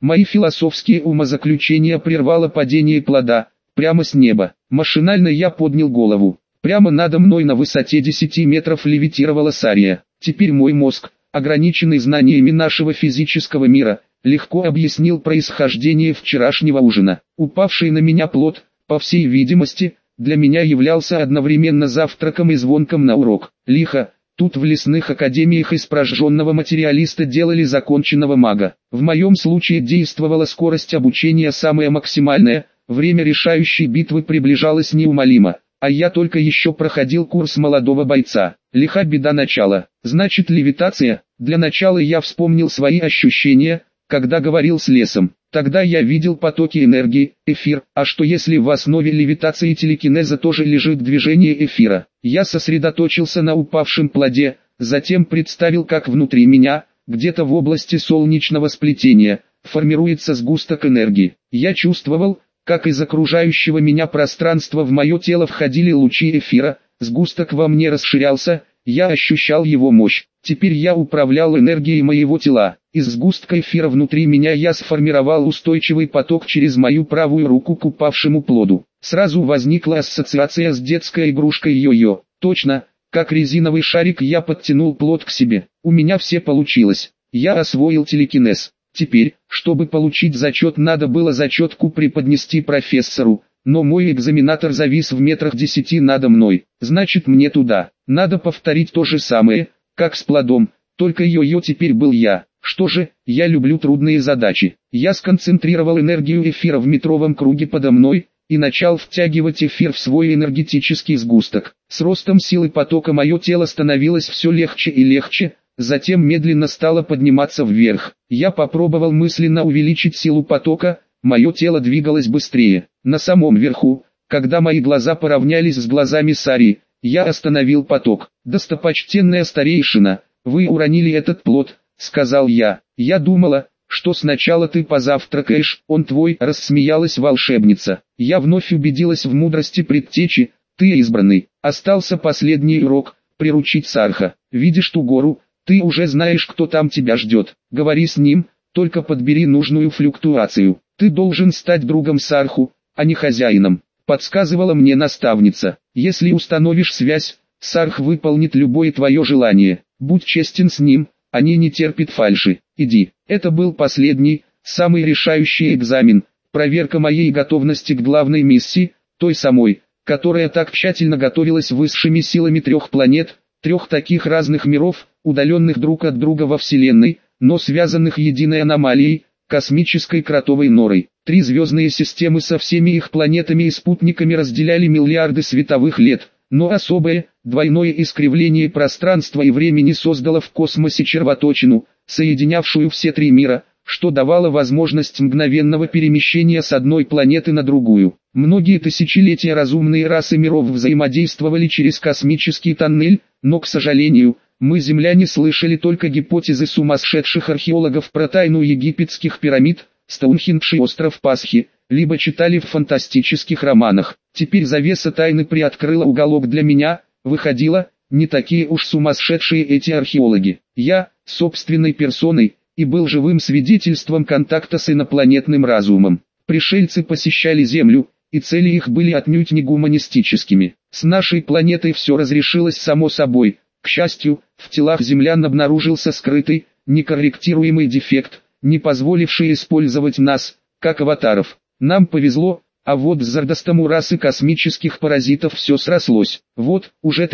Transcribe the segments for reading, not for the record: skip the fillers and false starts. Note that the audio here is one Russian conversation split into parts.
Мои философские умозаключения прервало падение плода, прямо с неба. Машинально я поднял голову. Прямо надо мной на высоте 10 метров левитировала Сария. Теперь мой мозг, ограниченный знаниями нашего физического мира, легко объяснил происхождение вчерашнего ужина. Упавший на меня плод, по всей видимости, для меня являлся одновременно завтраком и звонком на урок. Лихо, тут в лесных академиях из прожженного материалиста делали законченного мага. В моем случае действовала скорость обучения самая максимальная, время решающей битвы приближалось неумолимо. А я только еще проходил курс молодого бойца. Лиха беда начала. Значит, левитация. Для начала я вспомнил свои ощущения, когда говорил с лесом. Тогда я видел потоки энергии, эфир. А что если в основе левитации и телекинеза тоже лежит движение эфира? Я сосредоточился на упавшем плоде, затем представил, как внутри меня, где-то в области солнечного сплетения, формируется сгусток энергии. Я чувствовал, как из окружающего меня пространства в мое тело входили лучи эфира, сгусток во мне расширялся, я ощущал его мощь. Теперь я управлял энергией моего тела. Из сгустка эфира внутри меня я сформировал устойчивый поток через мою правую руку к упавшему плоду. Сразу возникла ассоциация с детской игрушкой йо-йо. Точно, как резиновый шарик я подтянул плод к себе. У меня все получилось. Я освоил телекинез. Теперь, чтобы получить зачет, надо было зачетку преподнести профессору, но мой экзаменатор завис в метрах 10 надо мной. Значит, мне туда. Надо повторить то же самое, как с плодом, только йо-йо теперь был я. Что же, я люблю трудные задачи. Я сконцентрировал энергию эфира в метровом круге подо мной и начал втягивать эфир в свой энергетический сгусток. С ростом силы потока мое тело становилось все легче и легче, затем медленно стало подниматься вверх. Я попробовал мысленно увеличить силу потока, мое тело двигалось быстрее. На самом верху, когда мои глаза поравнялись с глазами Сарии, я остановил поток. «Достопочтенная старейшина, вы уронили этот плод», — сказал я. «Я думала, что сначала ты позавтракаешь, он твой», — рассмеялась волшебница. Я вновь убедилась в мудрости предтечи, ты избранный. Остался последний урок, приручить Сарха. Видишь ту гору? Ты уже знаешь, кто там тебя ждет. Говори с ним, только подбери нужную флюктуацию. Ты должен стать другом Сарху, а не хозяином, подсказывала мне наставница. Если установишь связь, Сарх выполнит любое твое желание. Будь честен с ним, они не терпят фальши. Иди. Это был последний, самый решающий экзамен, проверка моей готовности к главной миссии, той самой, которая так тщательно готовилась высшими силами 3 планет, 3 таких разных миров, удаленных друг от друга во Вселенной, но связанных единой аномалией, космической кротовой норой. 3 звездные системы со всеми их планетами и спутниками разделяли миллиарды световых лет, но особое, двойное искривление пространства и времени создало в космосе червоточину, соединявшую все 3 мира, что давало возможность мгновенного перемещения с одной планеты на другую. Многие тысячелетия разумные расы миров взаимодействовали через космический тоннель, но, к сожалению, мы, земляне, слышали только гипотезы сумасшедших археологов про тайну египетских пирамид, Стоунхендж и остров Пасхи, либо читали в фантастических романах. Теперь завеса тайны приоткрыла уголок для меня, выходило, не такие уж сумасшедшие эти археологи. Я, собственной персоной, и был живым свидетельством контакта с инопланетным разумом. Пришельцы посещали Землю, и цели их были отнюдь не гуманистическими. С нашей планетой все разрешилось само собой. К счастью, в телах землян обнаружился скрытый, некорректируемый дефект, не позволивший использовать нас, как аватаров. Нам повезло, а вот с Зардостом расы космических паразитов все срослось. Вот, уже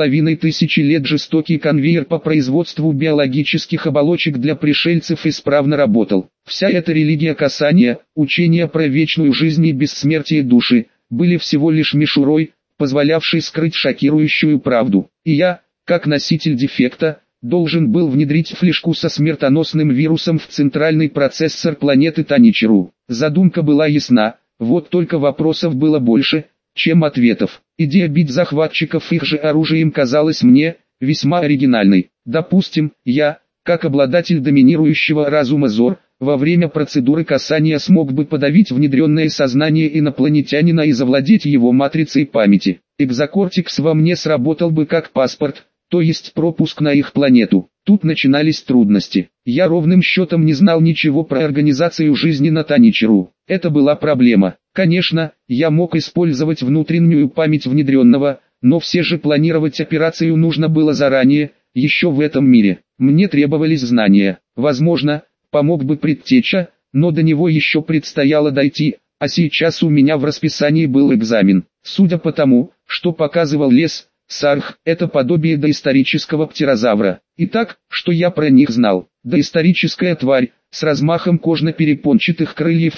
3500 лет жестокий конвейер по производству биологических оболочек для пришельцев исправно работал. Вся эта религия касания, учение про вечную жизнь и бессмертие души, были всего лишь мишурой, позволявшей скрыть шокирующую правду. И я, как носитель дефекта, должен был внедрить флешку со смертоносным вирусом в центральный процессор планеты Таничеру. Задумка была ясна, вот только вопросов было больше, чем ответов. Идея бить захватчиков их же оружием казалась мне весьма оригинальной. Допустим, я, как обладатель доминирующего разума Зор, во время процедуры касания смог бы подавить внедренное сознание инопланетянина и завладеть его матрицей памяти. Экзокортикс во мне сработал бы как паспорт, то есть пропуск на их планету. Тут начинались трудности. Я ровным счетом не знал ничего про организацию жизни на Таничеру. Это была проблема. Конечно, я мог использовать внутреннюю память внедренного, но все же планировать операцию нужно было заранее, еще в этом мире. Мне требовались знания. Возможно, помог бы предтеча, но до него еще предстояло дойти, а сейчас у меня в расписании был экзамен. Судя по тому, что показывал лес, сарх – это подобие доисторического птерозавра. Итак, что я про них знал? Доисторическая тварь, с размахом кожно-перепончатых крыльев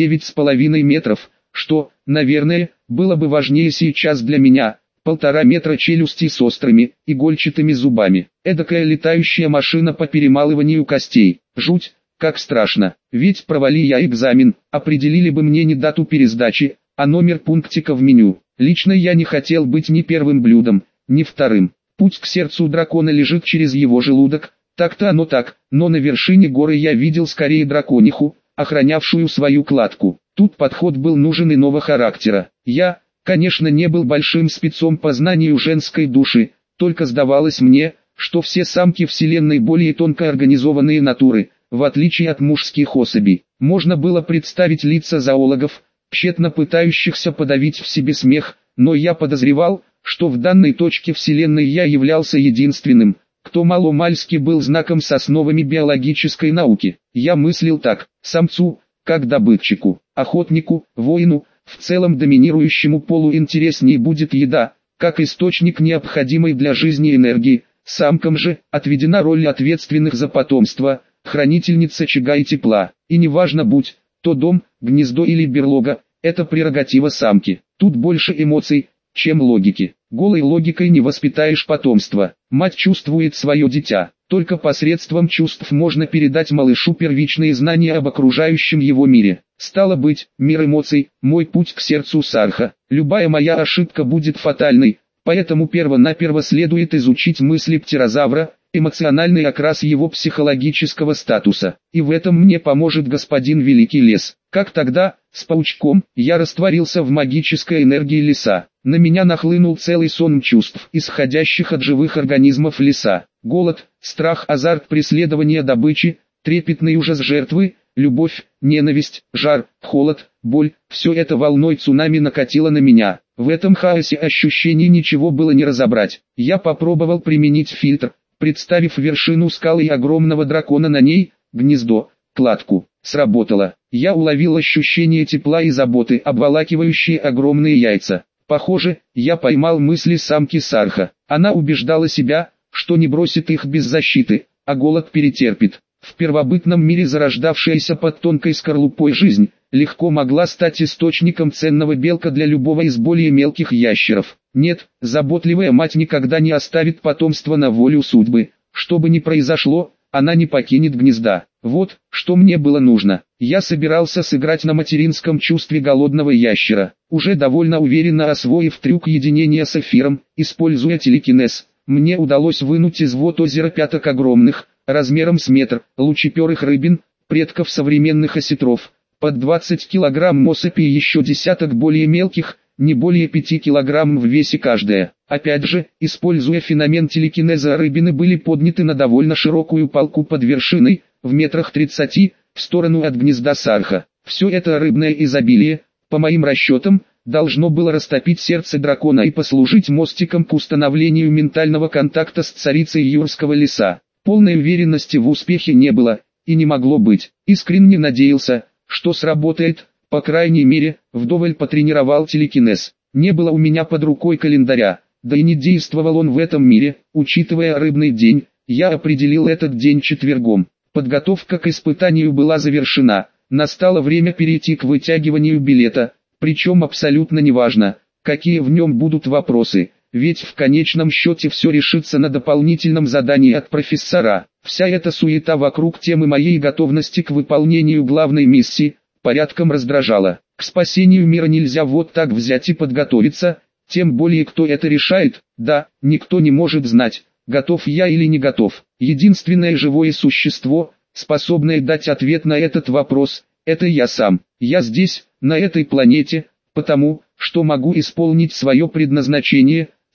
6-9,5 метров, что, наверное, было бы важнее сейчас для меня, 1,5 метра челюсти с острыми, игольчатыми зубами. Эдакая летающая машина по перемалыванию костей. Жуть, как страшно. Ведь провали я экзамен, определили бы мне не дату пересдачи, а номер пунктика в меню. Лично я не хотел быть ни первым блюдом, ни вторым. Путь к сердцу дракона лежит через его желудок, так-то оно так, но на вершине горы я видел скорее дракониху, охранявшую свою кладку. Тут подход был нужен иного характера. Я, конечно, не был большим спецом по знанию женской души, только сдавалось мне, что все самки вселенной более тонко организованные натуры, в отличие от мужских особей. Можно было представить лица зоологов, тщетно пытающихся подавить в себе смех, но я подозревал, что в данной точке вселенной я являлся единственным, кто маломальски был знаком с основами биологической науки. Я мыслил так: самцу, как добытчику, охотнику, воину, в целом доминирующему полу интереснее будет еда, как источник необходимой для жизни энергии, самкам же отведена роль ответственных за потомство, хранительница очага и тепла, и неважно будь то дом, гнездо или берлога, это прерогатива самки. Тут больше эмоций, чем логики. Голой логикой не воспитаешь потомство. Мать чувствует свое дитя. Только посредством чувств можно передать малышу первичные знания об окружающем его мире. Стало быть, мир эмоций – мой путь к сердцу сарха. Любая моя ошибка будет фатальной, поэтому перво-наперво следует изучить мысли птерозавра, эмоциональный окрас его психологического статуса. И в этом мне поможет господин Великий Лес. Как тогда, с паучком, я растворился в магической энергии леса. На меня нахлынул целый сон чувств, исходящих от живых организмов леса. Голод, страх, азарт преследования добычи, трепетный ужас жертвы, любовь, ненависть, жар, холод, боль – все это волной цунами накатило на меня. В этом хаосе ощущений ничего было не разобрать. Я попробовал применить фильтр, представив вершину скалы и огромного дракона на ней, гнездо, кладку. Сработало. Я уловил ощущение тепла и заботы, обволакивающие огромные яйца. Похоже, я поймал мысли самки сарха. Она убеждала себя, что не бросит их без защиты, а голод перетерпит. В первобытном мире зарождавшаяся под тонкой скорлупой жизнь легко могла стать источником ценного белка для любого из более мелких ящеров. Нет, заботливая мать никогда не оставит потомство на волю судьбы. Что бы ни произошло, она не покинет гнезда. Вот, что мне было нужно. Я собирался сыграть на материнском чувстве голодного ящера. Уже довольно уверенно освоив трюк единения с эфиром, используя телекинез, мне удалось вынуть из вод озера пяток огромных, размером с метр, лучеперых рыбин, предков современных осетров, под 20 килограмм особи и еще десяток более мелких, не более 5 килограмм в весе каждая. Опять же, используя феномен телекинеза, рыбины были подняты на довольно широкую палку под вершиной, в метрах 30, в сторону от гнезда сарха. Все это рыбное изобилие, по моим расчетам, должно было растопить сердце дракона и послужить мостиком к установлению ментального контакта с царицей юрского леса. Полной уверенности в успехе не было, и не могло быть. Искренне надеялся, что сработает, по крайней мере, вдоволь потренировал телекинез. Не было у меня под рукой календаря, да и не действовал он в этом мире, учитывая рыбный день, я определил этот день четвергом. Подготовка к испытанию была завершена, настало время перейти к вытягиванию билета, причем абсолютно неважно, какие в нем будут вопросы, ведь в конечном счете все решится на дополнительном задании от профессора. Вся эта суета вокруг темы моей готовности к выполнению главной миссии порядком раздражала. К спасению мира нельзя вот так взять и подготовиться, тем более кто это решает, да, никто не может знать, готов я или не готов. Единственное живое существо, способное дать ответ на этот вопрос, это я сам. Я здесь, на этой планете, потому, что могу исполнить свое предназначение,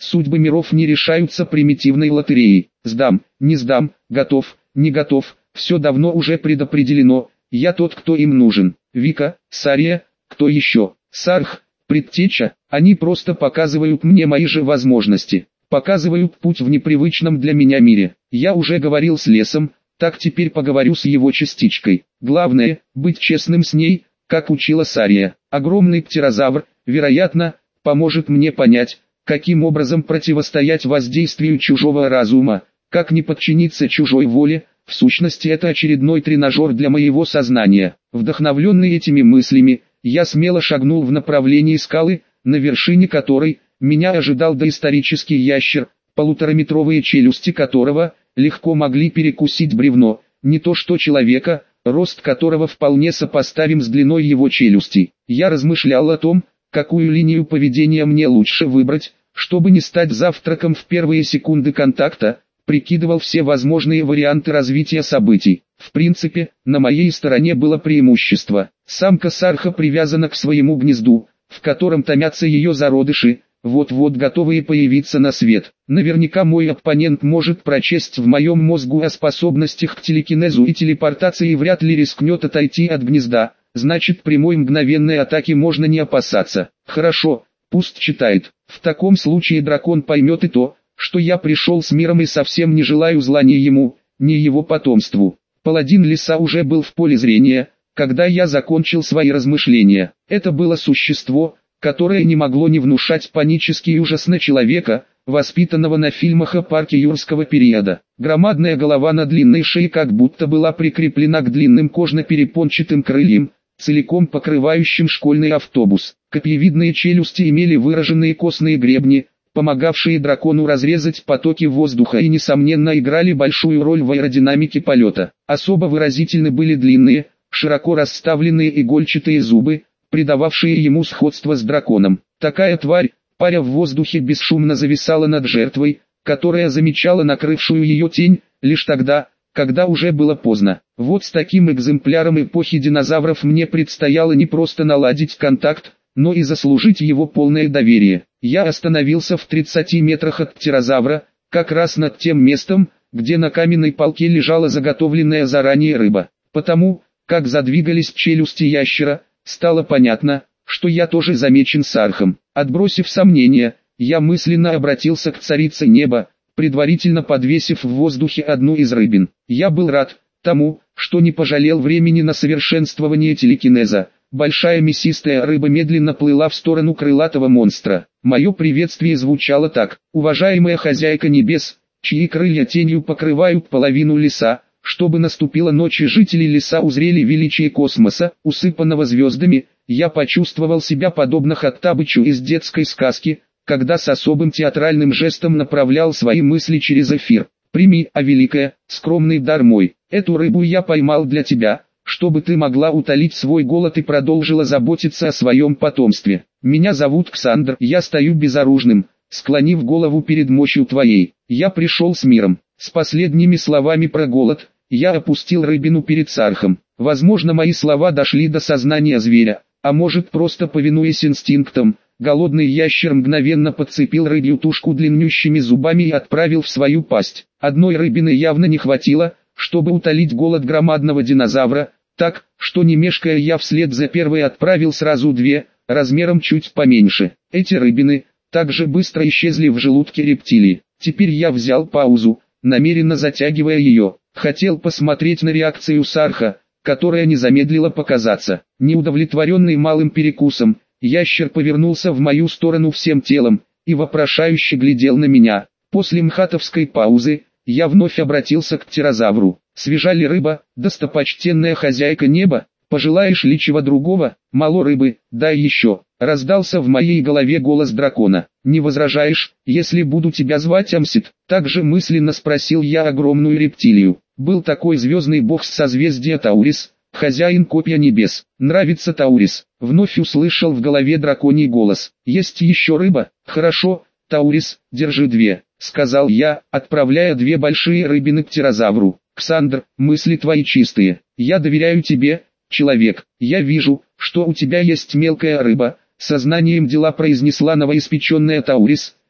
Судьбы миров не решаются примитивной лотереей. Сдам, не сдам, готов, не готов, все давно уже предопределено, я тот, кто им нужен. Вика, Сария, кто еще? Сарх, предтеча, они просто показывают мне мои же возможности, показывают путь в непривычном для меня мире. Я уже говорил с лесом, так теперь поговорю с его частичкой. Главное, быть честным с ней, как учила Сария. Огромный птерозавр, вероятно, поможет мне понять, каким образом противостоять воздействию чужого разума, как не подчиниться чужой воле. В сущности, это очередной тренажер для моего сознания. Вдохновленный этими мыслями, я смело шагнул в направлении скалы, на вершине которой меня ожидал доисторический ящер, полутораметровые челюсти которого легко могли перекусить бревно, не то что человека, рост которого вполне сопоставим с длиной его челюстей. Я размышлял о том, какую линию поведения мне лучше выбрать, чтобы не стать завтраком в первые секунды контакта, прикидывал все возможные варианты развития событий. В принципе, на моей стороне было преимущество. Самка сарха привязана к своему гнезду, в котором томятся ее зародыши, вот-вот готовые появиться на свет. Наверняка мой оппонент может прочесть в моем мозгу о способностях к телекинезу и телепортации и вряд ли рискнет отойти от гнезда, значит прямой мгновенной атаки можно не опасаться. Хорошо, пусть читает. В таком случае дракон поймет и то, что я пришел с миром и совсем не желаю зла ни ему, ни его потомству. Паладин леса уже был в поле зрения, когда я закончил свои размышления. Это было существо, которое не могло не внушать панический ужас на человека, воспитанного на фильмах о парке юрского периода. Громадная голова на длинной шее как будто была прикреплена к длинным кожно-перепончатым крыльям, целиком покрывающим школьный автобус. Копьевидные челюсти имели выраженные костные гребни, помогавшие дракону разрезать потоки воздуха и несомненно играли большую роль в аэродинамике полета. Особо выразительны были длинные, широко расставленные игольчатые зубы, придававшие ему сходство с драконом. Такая тварь, паря в воздухе, бесшумно зависала над жертвой, которая замечала накрывшую ее тень, лишь тогда, когда уже было поздно. Вот с таким экземпляром эпохи динозавров мне предстояло не просто наладить контакт, но и заслужить его полное доверие. Я остановился в 30 метрах от птерозавра, как раз над тем местом, где на каменной палке лежала заготовленная заранее рыба. Потому, как задвигались челюсти ящера, стало понятно, что я тоже замечен сархом. Отбросив сомнения, я мысленно обратился к царице неба, предварительно подвесив в воздухе одну из рыбин. Я был рад тому, что не пожалел времени на совершенствование телекинеза. Большая мясистая рыба медленно плыла в сторону крылатого монстра. Мое приветствие звучало так: «Уважаемая хозяйка небес, чьи крылья тенью покрывают половину леса, чтобы наступила ночь и жители леса узрели величие космоса, усыпанного звездами, я почувствовал себя подобно Хоттабычу из детской сказки, когда с особым театральным жестом направлял свои мысли через эфир. Прими, а великая, скромный дар мой, эту рыбу я поймал для тебя, чтобы ты могла утолить свой голод и продолжила заботиться о своем потомстве. Меня зовут Ксандр, я стою безоружным, склонив голову перед мощью твоей. Я пришел с миром». С последними словами про голод, я опустил рыбину перед сархом. Возможно, мои слова дошли до сознания зверя, а может, просто повинуясь инстинктам, голодный ящер мгновенно подцепил рыбью тушку длиннющими зубами и отправил в свою пасть. Одной рыбины явно не хватило, чтобы утолить голод громадного динозавра, так, что не мешкая я вслед за первой отправил сразу две, размером чуть поменьше. Эти рыбины также быстро исчезли в желудке рептилии. Теперь я взял паузу, намеренно затягивая ее. Хотел посмотреть на реакцию сарха, которая не замедлила показаться. Неудовлетворенный малым перекусом, ящер повернулся в мою сторону всем телом и вопрошающе глядел на меня. После мхатовской паузы я вновь обратился к птерозавру. «Свежа ли рыба, достопочтенная хозяйка неба? Пожелаешь ли чего другого? Мало рыбы, дай еще». Раздался в моей голове голос дракона. «Не возражаешь, если буду тебя звать Амсит?» Также мысленно спросил я огромную рептилию. Был такой звездный бог с созвездия Таурис, хозяин копья небес. «Нравится Таурис?» Вновь услышал в голове драконий голос. «Есть еще рыба? Хорошо, Таурис, держи две», сказал я, отправляя две большие рыбины к птерозавру. «Ксандр, мысли твои чистые. Я доверяю тебе, человек. Я вижу, что у тебя есть мелкая рыба», сознанием дела произнесла новоиспеченная Таурис,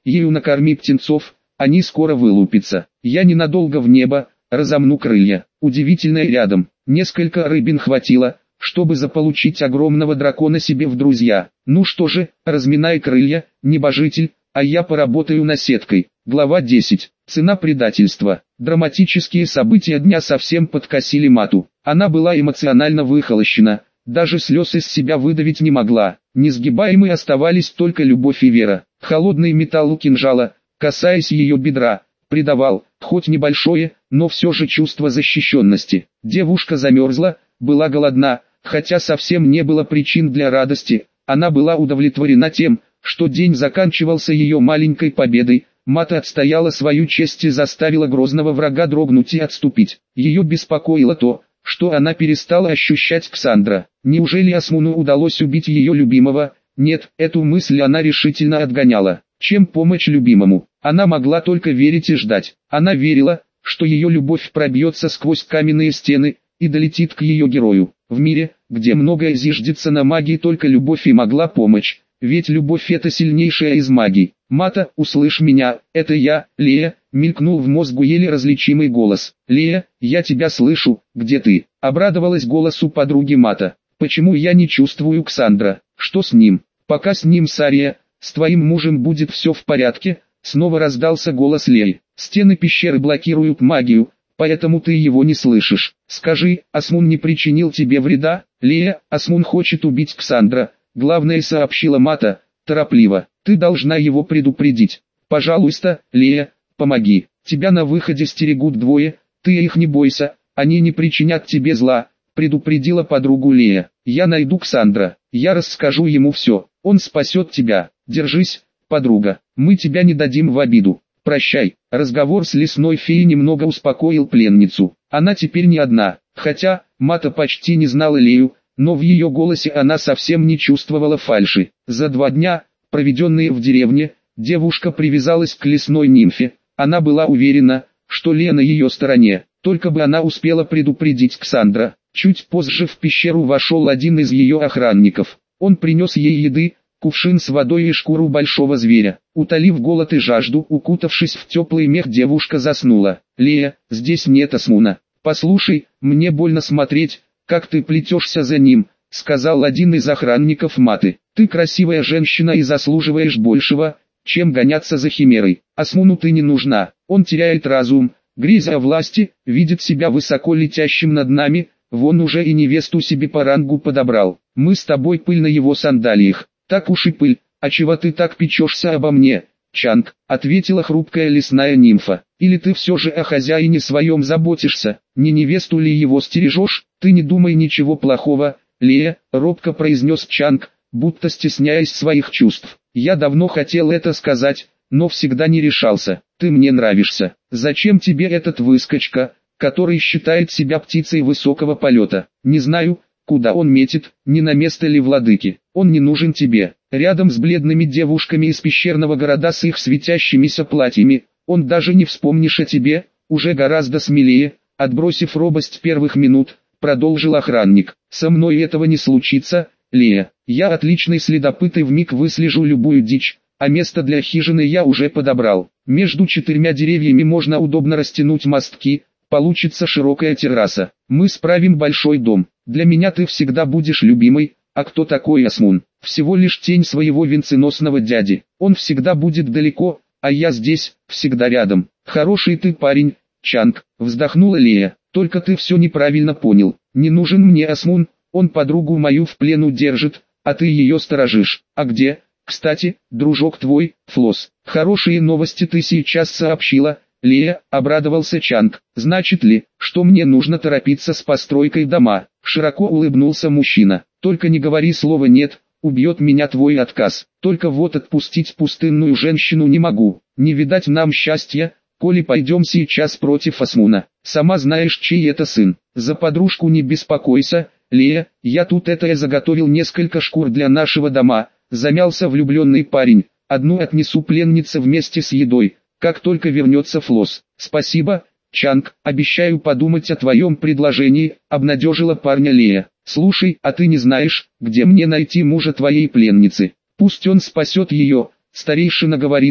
ею накорми птенцов, они скоро вылупятся. Я ненадолго в небо, разомну крылья. Удивительное рядом, несколько рыбин хватило, чтобы заполучить огромного дракона себе в друзья. Ну что же, разминай крылья, небожитель, а я поработаю наседкой. Глава 10. Цена предательства. Драматические события дня совсем подкосили Мату. Она была эмоционально выхолощена, даже слез из себя выдавить не могла. Несгибаемой оставались только любовь и вера. Холодный металл у кинжала, касаясь ее бедра, придавал, хоть небольшое, но все же чувство защищенности. Девушка замерзла, была голодна, хотя совсем не было причин для радости. Она была удовлетворена тем, что день заканчивался ее маленькой победой. Мата отстояла свою честь и заставила грозного врага дрогнуть и отступить. Ее беспокоило то, что она перестала ощущать Ксандра. Неужели Асмуну удалось убить ее любимого? Нет, эту мысль она решительно отгоняла. Чем помочь любимому? Она могла только верить и ждать. Она верила, что ее любовь пробьется сквозь каменные стены и долетит к ее герою. В мире, где многое зиждется на магии, только любовь и могла помочь. Ведь любовь — это сильнейшая из магий. «Мата, услышь меня, это я, Лея», — мелькнул в мозгу еле различимый голос. «Лея, я тебя слышу, где ты?» — обрадовалась голосу подруги Мата. «Почему я не чувствую Ксандра? Что с ним? Пока с ним Сария, с твоим мужем будет все в порядке», — снова раздался голос Леи. «Стены пещеры блокируют магию, поэтому ты его не слышишь. Скажи, Асмун не причинил тебе вреда?» «Лея, Асмун хочет убить Ксандра», — главное сообщила Мата, торопливо. «Ты должна его предупредить. Пожалуйста, Лея, помоги. Тебя на выходе стерегут двое, ты их не бойся, они не причинят тебе зла», — предупредила подругу Лея. «Я найду Ксандра, я расскажу ему все, он спасет тебя. Держись, подруга, мы тебя не дадим в обиду. Прощай». Разговор с лесной феей немного успокоил пленницу. Она теперь не одна, хотя Мата почти не знала Лею, но в ее голосе она совсем не чувствовала фальши. За 2 дня, проведенные в деревне, девушка привязалась к лесной нимфе. Она была уверена, что Лея на ее стороне, только бы она успела предупредить Ксандра. Чуть позже в пещеру вошел один из ее охранников. Он принес ей еды, кувшин с водой и шкуру большого зверя. Утолив голод и жажду, укутавшись в теплый мех, девушка заснула. «Лея, здесь нет Асмуна. Послушай, мне больно смотреть, как ты плетешься за ним», — сказал один из охранников Маты. «Ты красивая женщина и заслуживаешь большего, чем гоняться за химерой. Асмуну ты не нужна, он теряет разум, грезя о власти, видит себя высоко летящим над нами, вон уже и невесту себе по рангу подобрал. Мы с тобой пыль на его сандалиях». «Так уж и пыль, а чего ты так печешься обо мне, Чанг?» — ответила хрупкая лесная нимфа. «Или ты все же о хозяине своем заботишься, не невесту ли его стережешь?» «Ты не думай ничего плохого, Лея», — робко произнес Чанг, будто стесняясь своих чувств. «Я давно хотел это сказать, но всегда не решался. Ты мне нравишься. Зачем тебе этот выскочка, который считает себя птицей высокого полета? Не знаю, куда он метит, не на место ли владыки. Он не нужен тебе. Рядом с бледными девушками из пещерного города с их светящимися платьями, он даже не вспомнишь о тебе», уже гораздо смелее, отбросив робость первых минут, продолжил охранник. «Со мной этого не случится, Лея. Я отличный следопыт и вмиг выслежу любую дичь, а место для хижины я уже подобрал. Между 4 деревьями можно удобно растянуть мостки, получится широкая терраса. Мы справим большой дом. Для меня ты всегда будешь любимой». «А кто такой Асмун?» «Всего лишь тень своего венценосного дяди. Он всегда будет далеко, а я здесь, всегда рядом. Хороший ты парень, Чанг», — вздохнула Лея. «Только ты все неправильно понял. Не нужен мне Асмун, он подругу мою в плену держит, а ты ее сторожишь. А где, кстати, дружок твой, Флос?» «Хорошие новости ты сейчас сообщила, Лея», — обрадовался Чанг. «Значит ли, что мне нужно торопиться с постройкой дома?» Широко улыбнулся мужчина. «Только не говори слова «нет», убьет меня твой отказ. Только вот отпустить пустынную женщину не могу. Не видать нам счастья, коли пойдем сейчас против Асмуна. Сама знаешь, чей это сын. За подружку не беспокойся, Лея, я тут я заготовил несколько шкур для нашего дома», — замялся влюбленный парень. «Одну отнесу пленнице вместе с едой, как только вернется Флос». «Спасибо, Чанг, обещаю подумать о твоем предложении», — обнадежила парня Лея. «Слушай, а ты не знаешь, где мне найти мужа твоей пленницы? Пусть он спасет ее», — старейшина говорит,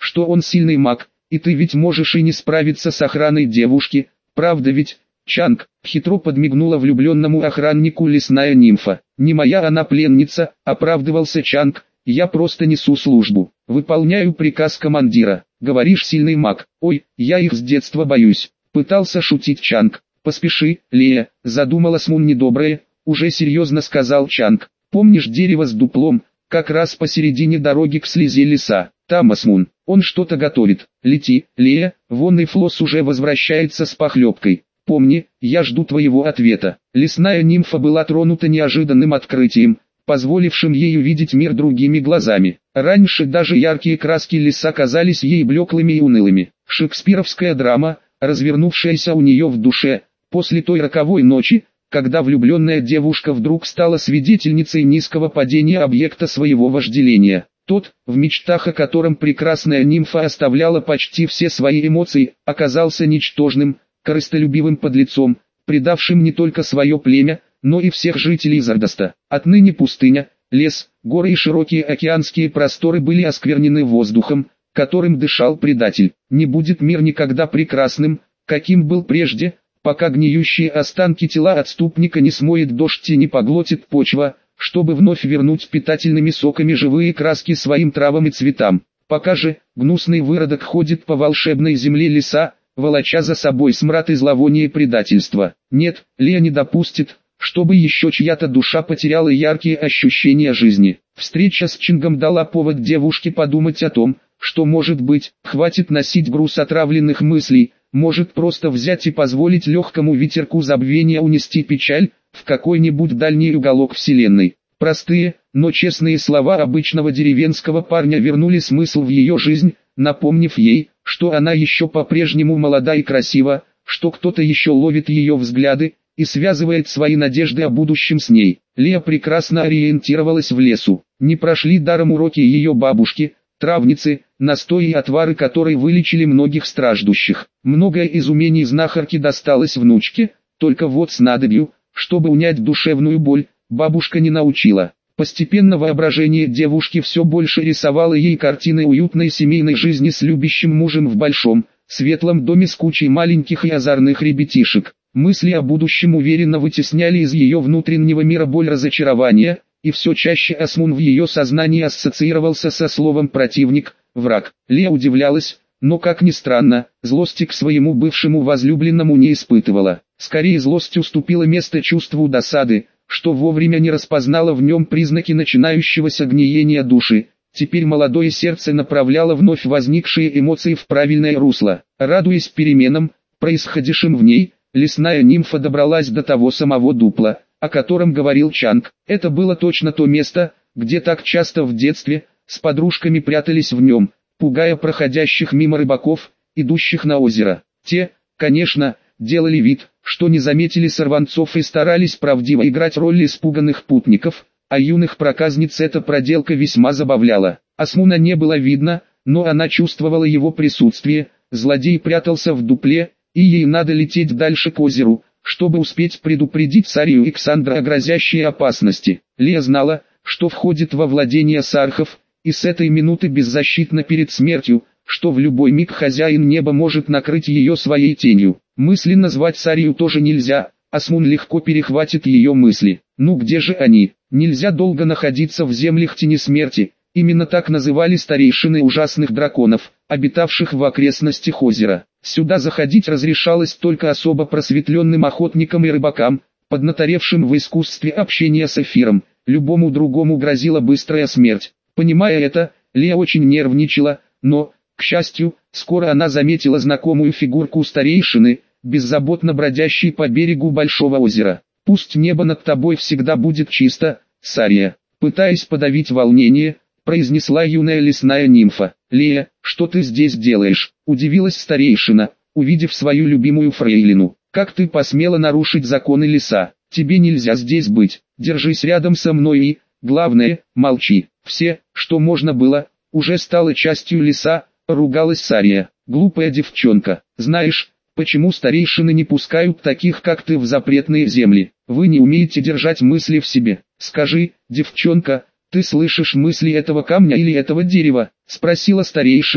что он сильный маг, и ты ведь можешь и не справиться с охраной девушки, правда ведь?» Чанг хитро подмигнула влюбленному охраннику лесная нимфа. «Не моя она пленница», — оправдывался Чанг, — «я просто несу службу, выполняю приказ командира». «Говоришь, сильный маг, ой, я их с детства боюсь», — пытался шутить Чанг. «Поспеши, Лея», — задумала Смун недоброе, уже серьезно сказал Чанг. «Помнишь дерево с дуплом, как раз посередине дороги к слезе леса? Там Асмун, он что-то готовит. Лети, Лея, вон и Флосс уже возвращается с похлебкой. Помни, я жду твоего ответа». Лесная нимфа была тронута неожиданным открытием, позволившим ей увидеть мир другими глазами. Раньше даже яркие краски леса казались ей блеклыми и унылыми. Шекспировская драма, развернувшаяся у нее в душе, после той роковой ночи, когда влюбленная девушка вдруг стала свидетельницей низкого падения объекта своего вожделения. Тот, в мечтах о котором прекрасная нимфа оставляла почти все свои эмоции, оказался ничтожным, корыстолюбивым подлецом, предавшим не только свое племя, но и всех жителей Зардоста. Отныне пустыня, лес, горы и широкие океанские просторы были осквернены воздухом, которым дышал предатель. Не будет мир никогда прекрасным, каким был прежде, пока гниющие останки тела отступника не смоет дождь и не поглотит почва, чтобы вновь вернуть питательными соками живые краски своим травам и цветам. Пока же, гнусный выродок ходит по волшебной земле леса, волоча за собой смрад и зловоние предательства. Нет, Лея не допустит, чтобы еще чья-то душа потеряла яркие ощущения жизни. Встреча с Чингом дала повод девушке подумать о том, что может быть, хватит носить груз отравленных мыслей, может просто взять и позволить легкому ветерку забвения унести печаль в какой-нибудь дальний уголок вселенной. Простые, но честные слова обычного деревенского парня вернули смысл в ее жизнь, напомнив ей, что она еще по-прежнему молода и красива, что кто-то еще ловит ее взгляды и связывает свои надежды о будущем с ней. Лея прекрасно ориентировалась в лесу. Не прошли даром уроки ее бабушки, травницы, настои и отвары которой вылечили многих страждущих. Многое из умений знахарки досталось внучке, только вот снадобью, чтобы унять душевную боль, бабушка не научила. Постепенно воображение девушки все больше рисовало ей картины уютной семейной жизни с любящим мужем в большом, светлом доме с кучей маленьких и озорных ребятишек. Мысли о будущем уверенно вытесняли из ее внутреннего мира боль разочарования, и все чаще Асмун в ее сознании ассоциировался со словом «противник», «враг». Лея удивлялась, но, как ни странно, злости к своему бывшему возлюбленному не испытывала. Скорее злость уступила место чувству досады, что вовремя не распознала в нем признаки начинающегося гниения души. Теперь молодое сердце направляло вновь возникшие эмоции в правильное русло. Радуясь переменам, происходившим в ней, лесная нимфа добралась до того самого дупла, о котором говорил Чанг. Это было точно то место, где так часто в детстве с подружками прятались в нем, пугая проходящих мимо рыбаков, идущих на озеро. Те, конечно, делали вид, что не заметили сорванцов и старались правдиво играть роль испуганных путников, а юных проказниц эта проделка весьма забавляла. Асмуна не было видно, но она чувствовала его присутствие. Злодей прятался в дупле, и ей надо лететь дальше к озеру, чтобы успеть предупредить Сарию и Ксандра о грозящей опасности. Лея знала, что входит во владение сархов, и с этой минуты беззащитна перед смертью, что в любой миг хозяин неба может накрыть ее своей тенью. Мысленно звать Сарию тоже нельзя, Асмун легко перехватит ее мысли. Ну где же они? Нельзя долго находиться в землях тени смерти, именно так называли старейшины ужасных драконов, обитавших в окрестностях озера. Сюда заходить разрешалось только особо просветленным охотникам и рыбакам, поднаторевшим в искусстве общения с эфиром. Любому другому грозила быстрая смерть. Понимая это, Лея очень нервничала, но, к счастью, скоро она заметила знакомую фигурку старейшины, беззаботно бродящей по берегу большого озера. «Пусть небо над тобой всегда будет чисто, Сария», пытаясь подавить волнение, произнесла юная лесная нимфа. «Лея, что ты здесь делаешь?» – удивилась старейшина, увидев свою любимую фрейлину. «Как ты посмела нарушить законы леса? Тебе нельзя здесь быть. Держись рядом со мной и, главное, молчи». Все, что можно было, уже стало частью леса, ругалась Сария. «Глупая девчонка, знаешь, почему старейшины не пускают таких как ты в запретные земли? Вы не умеете держать мысли в себе. Скажи, девчонка, ты слышишь мысли этого камня или этого дерева?» — спросила старейшина,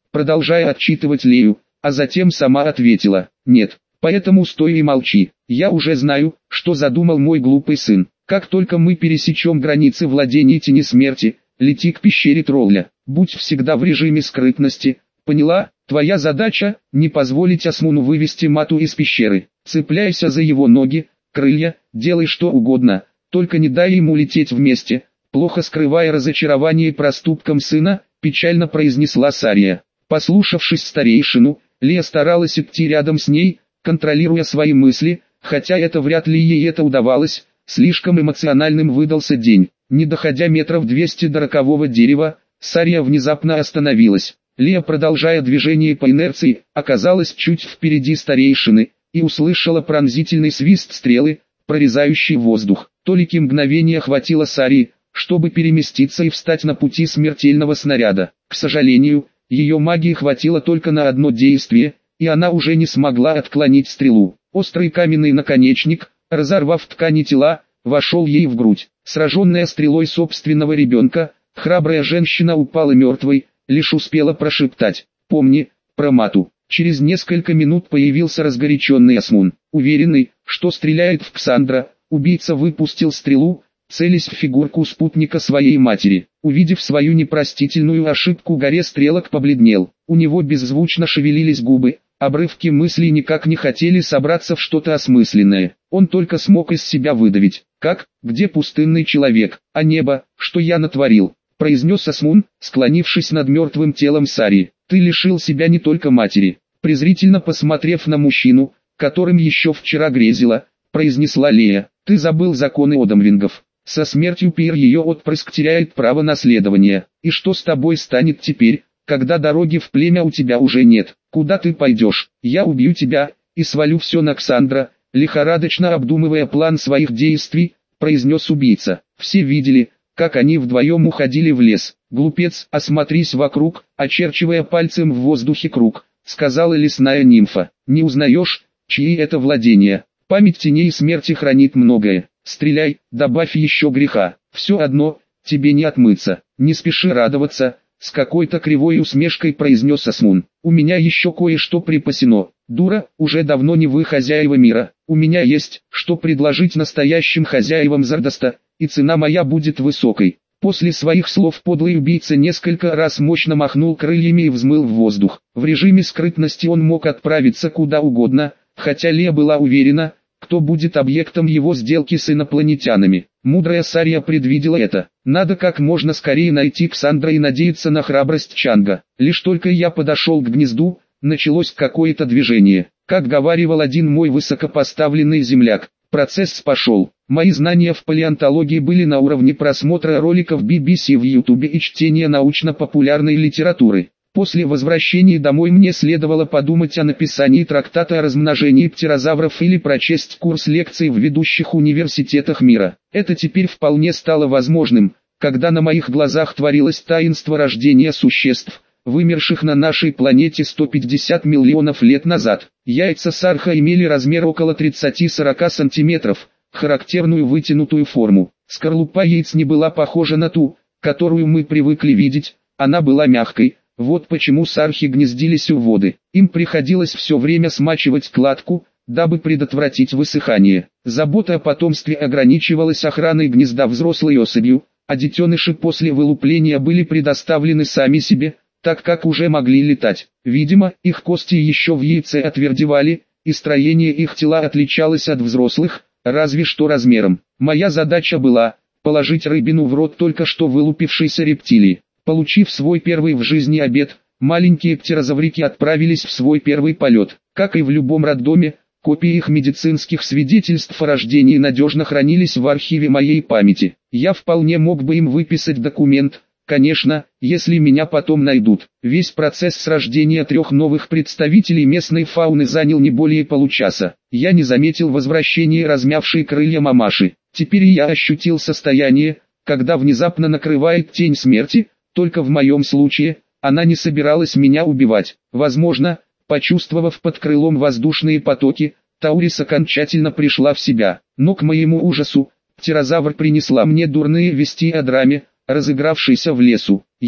продолжая отчитывать Лею, а затем сама ответила: «Нет, поэтому стой и молчи. Я уже знаю, что задумал мой глупый сын. Как только мы пересечем границы владений Тени Смерти, лети к пещере тролля. Будь всегда в режиме скрытности. Поняла? Твоя задача – не позволить Асмуну вывести Мату из пещеры. Цепляйся за его ноги, крылья, делай что угодно, только не дай ему лететь вместе». Плохо скрывая разочарование проступком сына, печально произнесла Сария. Послушавшись старейшину, Лея старалась идти рядом с ней, контролируя свои мысли, хотя это вряд ли ей это удавалось, слишком эмоциональным выдался день. Не доходя метров 200 до рокового дерева, Сария внезапно остановилась. Лея, продолжая движение по инерции, оказалась чуть впереди старейшины, и услышала пронзительный свист стрелы, прорезающий воздух. Толики мгновения хватило Сарии, чтобы переместиться и встать на пути смертельного снаряда. К сожалению, ее магии хватило только на одно действие, и она уже не смогла отклонить стрелу. Острый каменный наконечник, разорвав ткани тела, вошел ей в грудь. Сраженная стрелой собственного ребенка, храбрая женщина упала мертвой, лишь успела прошептать: «Помни про Мату». Через несколько минут появился разгоряченный Асмун. Уверенный, что стреляет в Ксандра, убийца выпустил стрелу, целясь в фигурку спутника своей матери. Увидев свою непростительную ошибку, горе стрелок побледнел. У него беззвучно шевелились губы, обрывки мыслей никак не хотели собраться в что-то осмысленное. Он только смог из себя выдавить: «Как, где пустынный человек, а небо, что я натворил?» произнес Асмун, склонившись над мертвым телом Сарии. «Ты лишил себя не только матери». Презрительно посмотрев на мужчину, которым еще вчера грезила, произнесла Лея: «Ты забыл законы Одамвингов. Со смертью Пир ее отпрыск теряет право наследования. И что с тобой станет теперь, когда дороги в племя у тебя уже нет? Куда ты пойдешь? Я убью тебя и свалю все на Ксандра», лихорадочно обдумывая план своих действий, произнес убийца. Все видели, как они вдвоем уходили в лес. «Глупец, осмотрись вокруг», очерчивая пальцем в воздухе круг, сказала лесная нимфа. «Не узнаешь, чьи это владения? Память Теней Смерти хранит многое. Стреляй, добавь еще греха. Все одно, тебе не отмыться. Не спеши радоваться», с какой-то кривой усмешкой произнес Асмун. «У меня еще кое-что припасено. Дура, уже давно не вы хозяева мира. У меня есть, что предложить настоящим хозяевам Зардаста, и цена моя будет высокой». После своих слов подлый убийца несколько раз мощно махнул крыльями и взмыл в воздух. В режиме скрытности он мог отправиться куда угодно, хотя Лея была уверена, кто будет объектом его сделки с инопланетянами. Мудрая Сария предвидела это. Надо как можно скорее найти Ксандра и надеяться на храбрость Чанга. Лишь только я подошел к гнезду, началось какое-то движение. Как говаривал один мой высокопоставленный земляк, процесс пошел. Мои знания в палеонтологии были на уровне просмотра роликов BBC в YouTube и чтения научно-популярной литературы. После возвращения домой мне следовало подумать о написании трактата о размножении птерозавров или прочесть курс лекций в ведущих университетах мира. Это теперь вполне стало возможным, когда на моих глазах творилось таинство рождения существ, вымерших на нашей планете 150 миллионов лет назад. Яйца сарха имели размер около 30-40 сантиметров, характерную вытянутую форму. Скорлупа яиц не была похожа на ту, которую мы привыкли видеть, она была мягкой. Вот почему сархи гнездились у воды. Им приходилось все время смачивать кладку, дабы предотвратить высыхание. Забота о потомстве ограничивалась охраной гнезда взрослой особью, а детеныши после вылупления были предоставлены сами себе, так как уже могли летать. Видимо, их кости еще в яйце отвердевали, и строение их тела отличалось от взрослых, разве что размером. Моя задача была положить рыбину в рот только что вылупившейся рептилии. Получив свой первый в жизни обед, маленькие птерозаврики отправились в свой первый полет. Как и в любом роддоме, копии их медицинских свидетельств о рождении надежно хранились в архиве моей памяти. Я вполне мог бы им выписать документ, конечно, если меня потом найдут. Весь процесс с рождения 3 новых представителей местной фауны занял не более получаса. Я не заметил возвращения размявшей крылья мамаши. Теперь я ощутил состояние, когда внезапно накрывает тень смерти. Только в моем случае, она не собиралась меня убивать. Возможно, почувствовав под крылом воздушные потоки, Таурис окончательно пришла в себя. Но к моему ужасу, птерозавр принесла мне дурные вести о драме, разыгравшейся в лесу. Я,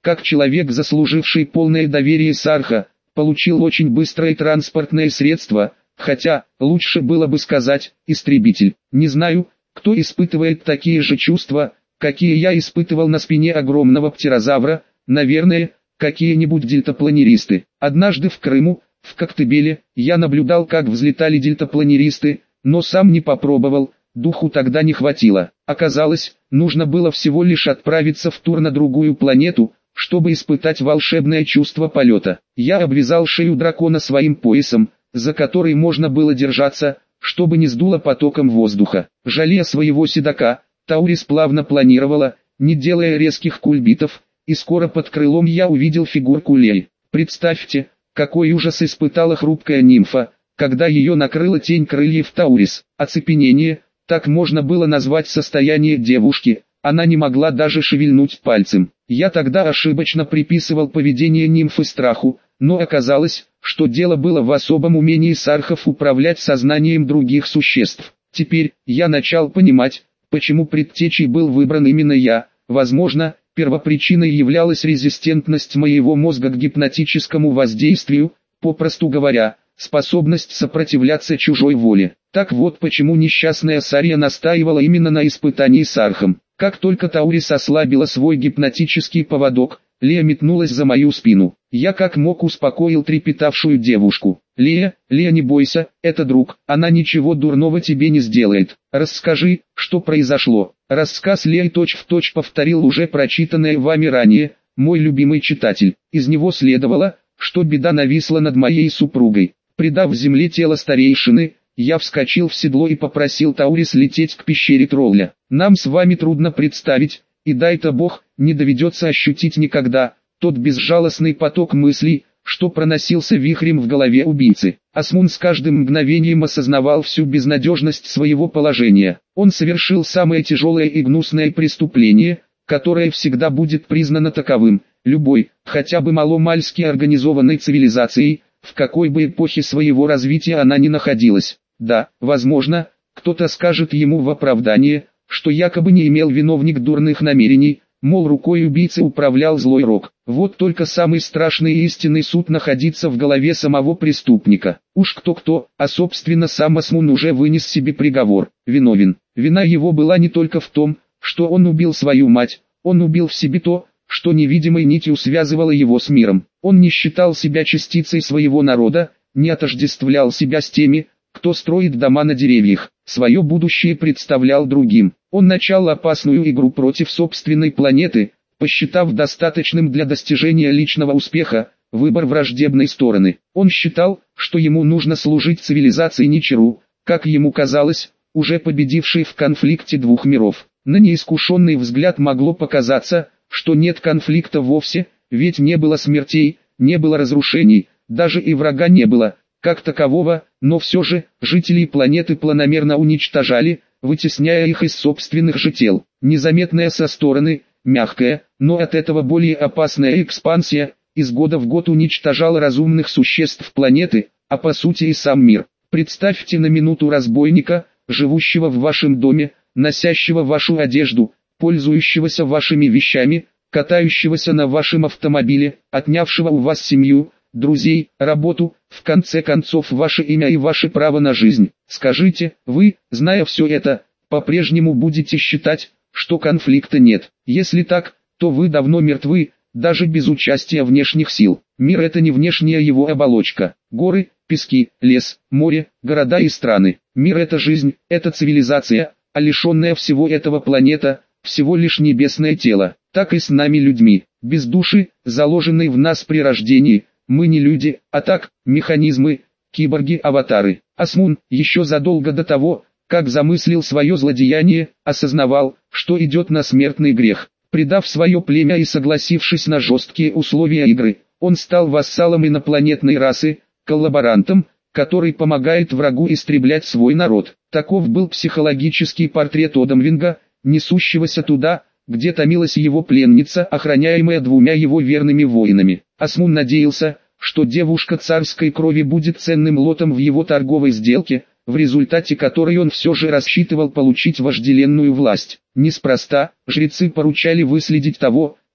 как человек, заслуживший полное доверие Сарха, получил очень быстрое транспортное средство, хотя, лучше было бы сказать, истребитель. Не знаю, кто испытывает такие же чувства, какие я испытывал на спине огромного птерозавра, наверное, какие-нибудь дельтапланеристы. Однажды в Крыму, в Коктебеле, я наблюдал, как взлетали дельтапланеристы, но сам не попробовал, духу тогда не хватило. Оказалось, нужно было всего лишь отправиться в тур на другую планету, чтобы испытать волшебное чувство полета. Я обвязал шею дракона своим поясом, за который можно было держаться, чтобы не сдуло потоком воздуха. Жалея своего седока, Таурис плавно планировала, не делая резких кульбитов, и скоро под крылом я увидел фигурку Леи. Представьте, какой ужас испытала хрупкая нимфа, когда ее накрыла тень крыльев Таурис. Оцепенение, так можно было назвать состояние девушки, она не могла даже шевельнуть пальцем. Я тогда ошибочно приписывал поведение нимфы страху, но оказалось, что дело было в особом умении сархов управлять сознанием других существ. Теперь, я начал понимать, почему предтечей был выбран именно я. Возможно, первопричиной являлась резистентность моего мозга к гипнотическому воздействию, попросту говоря, способность сопротивляться чужой воле. Так вот почему несчастная Сария настаивала именно на испытании сархом. Как только Таурис ослабила свой гипнотический поводок, Лея метнулась за мою спину. Я как мог успокоил трепетавшую девушку. «Лея, не бойся, это друг, она ничего дурного тебе не сделает. Расскажи, что произошло». Рассказ Леи точь-в-точь повторил уже прочитанное вами ранее, мой любимый читатель. Из него следовало, что беда нависла над моей супругой. Придав земле тело старейшины, я вскочил в седло и попросил Таурис лететь к пещере тролля. Нам с вами трудно представить, и дай-то Бог, не доведется ощутить никогда, тот безжалостный поток мыслей, что проносился вихрем в голове убийцы. Асмун с каждым мгновением осознавал всю безнадежность своего положения. Он совершил самое тяжелое и гнусное преступление, которое всегда будет признано таковым, любой, хотя бы маломальски организованной цивилизацией, в какой бы эпохе своего развития она ни находилась. Да, возможно, кто-то скажет ему в оправдание, что якобы не имел виновник дурных намерений, мол, рукой убийцы управлял злой рок. Вот только самый страшный и истинный суд находится в голове самого преступника. Уж кто-кто, а собственно сам Асмун уже вынес себе приговор. Виновен. Вина его была не только в том, что он убил свою мать, он убил в себе то, что невидимой нитью связывало его с миром. Он не считал себя частицей своего народа, не отождествлял себя с теми, кто строит дома на деревьях, свое будущее представлял другим. Он начал опасную игру против собственной планеты, посчитав достаточным для достижения личного успеха выбор враждебной стороны. Он считал, что ему нужно служить цивилизации Ничеру, как ему казалось, уже победившей в конфликте двух миров. На неискушенный взгляд могло показаться, что нет конфликта вовсе, ведь не было смертей, не было разрушений, даже и врага не было, как такового, но все же, жителей планеты планомерно уничтожали, вытесняя их из собственных же тел. Незаметная со стороны, мягкая, но от этого более опасная экспансия, из года в год уничтожала разумных существ планеты, а по сути и сам мир. Представьте на минуту разбойника, живущего в вашем доме, носящего вашу одежду, пользующегося вашими вещами, катающегося на вашем автомобиле, отнявшего у вас семью, друзей, работу, в конце концов ваше имя и ваше право на жизнь. Скажите, вы, зная все это, по-прежнему будете считать, что конфликта нет? Если так, то вы давно мертвы, даже без участия внешних сил. Мир — это не внешняя его оболочка. Горы, пески, лес, море, города и страны. Мир — это жизнь, это цивилизация, а лишенная всего этого планета — всего лишь небесное тело. Так и с нами людьми, без души, заложенной в нас при рождении. Мы не люди, а так, механизмы, киборги-аватары. Асмун, еще задолго до того, как замыслил свое злодеяние, осознавал, что идет на смертный грех. Предав свое племя и согласившись на жесткие условия игры, он стал вассалом инопланетной расы, коллаборантом, который помогает врагу истреблять свой народ. Таков был психологический портрет Одамвинга, несущегося туда, где томилась его пленница, охраняемая двумя его верными воинами. Асмун надеялся, что девушка царской крови будет ценным лотом в его торговой сделке, в результате которой он все же рассчитывал получить вожделенную власть. Неспроста, жрецы поручали выследить того,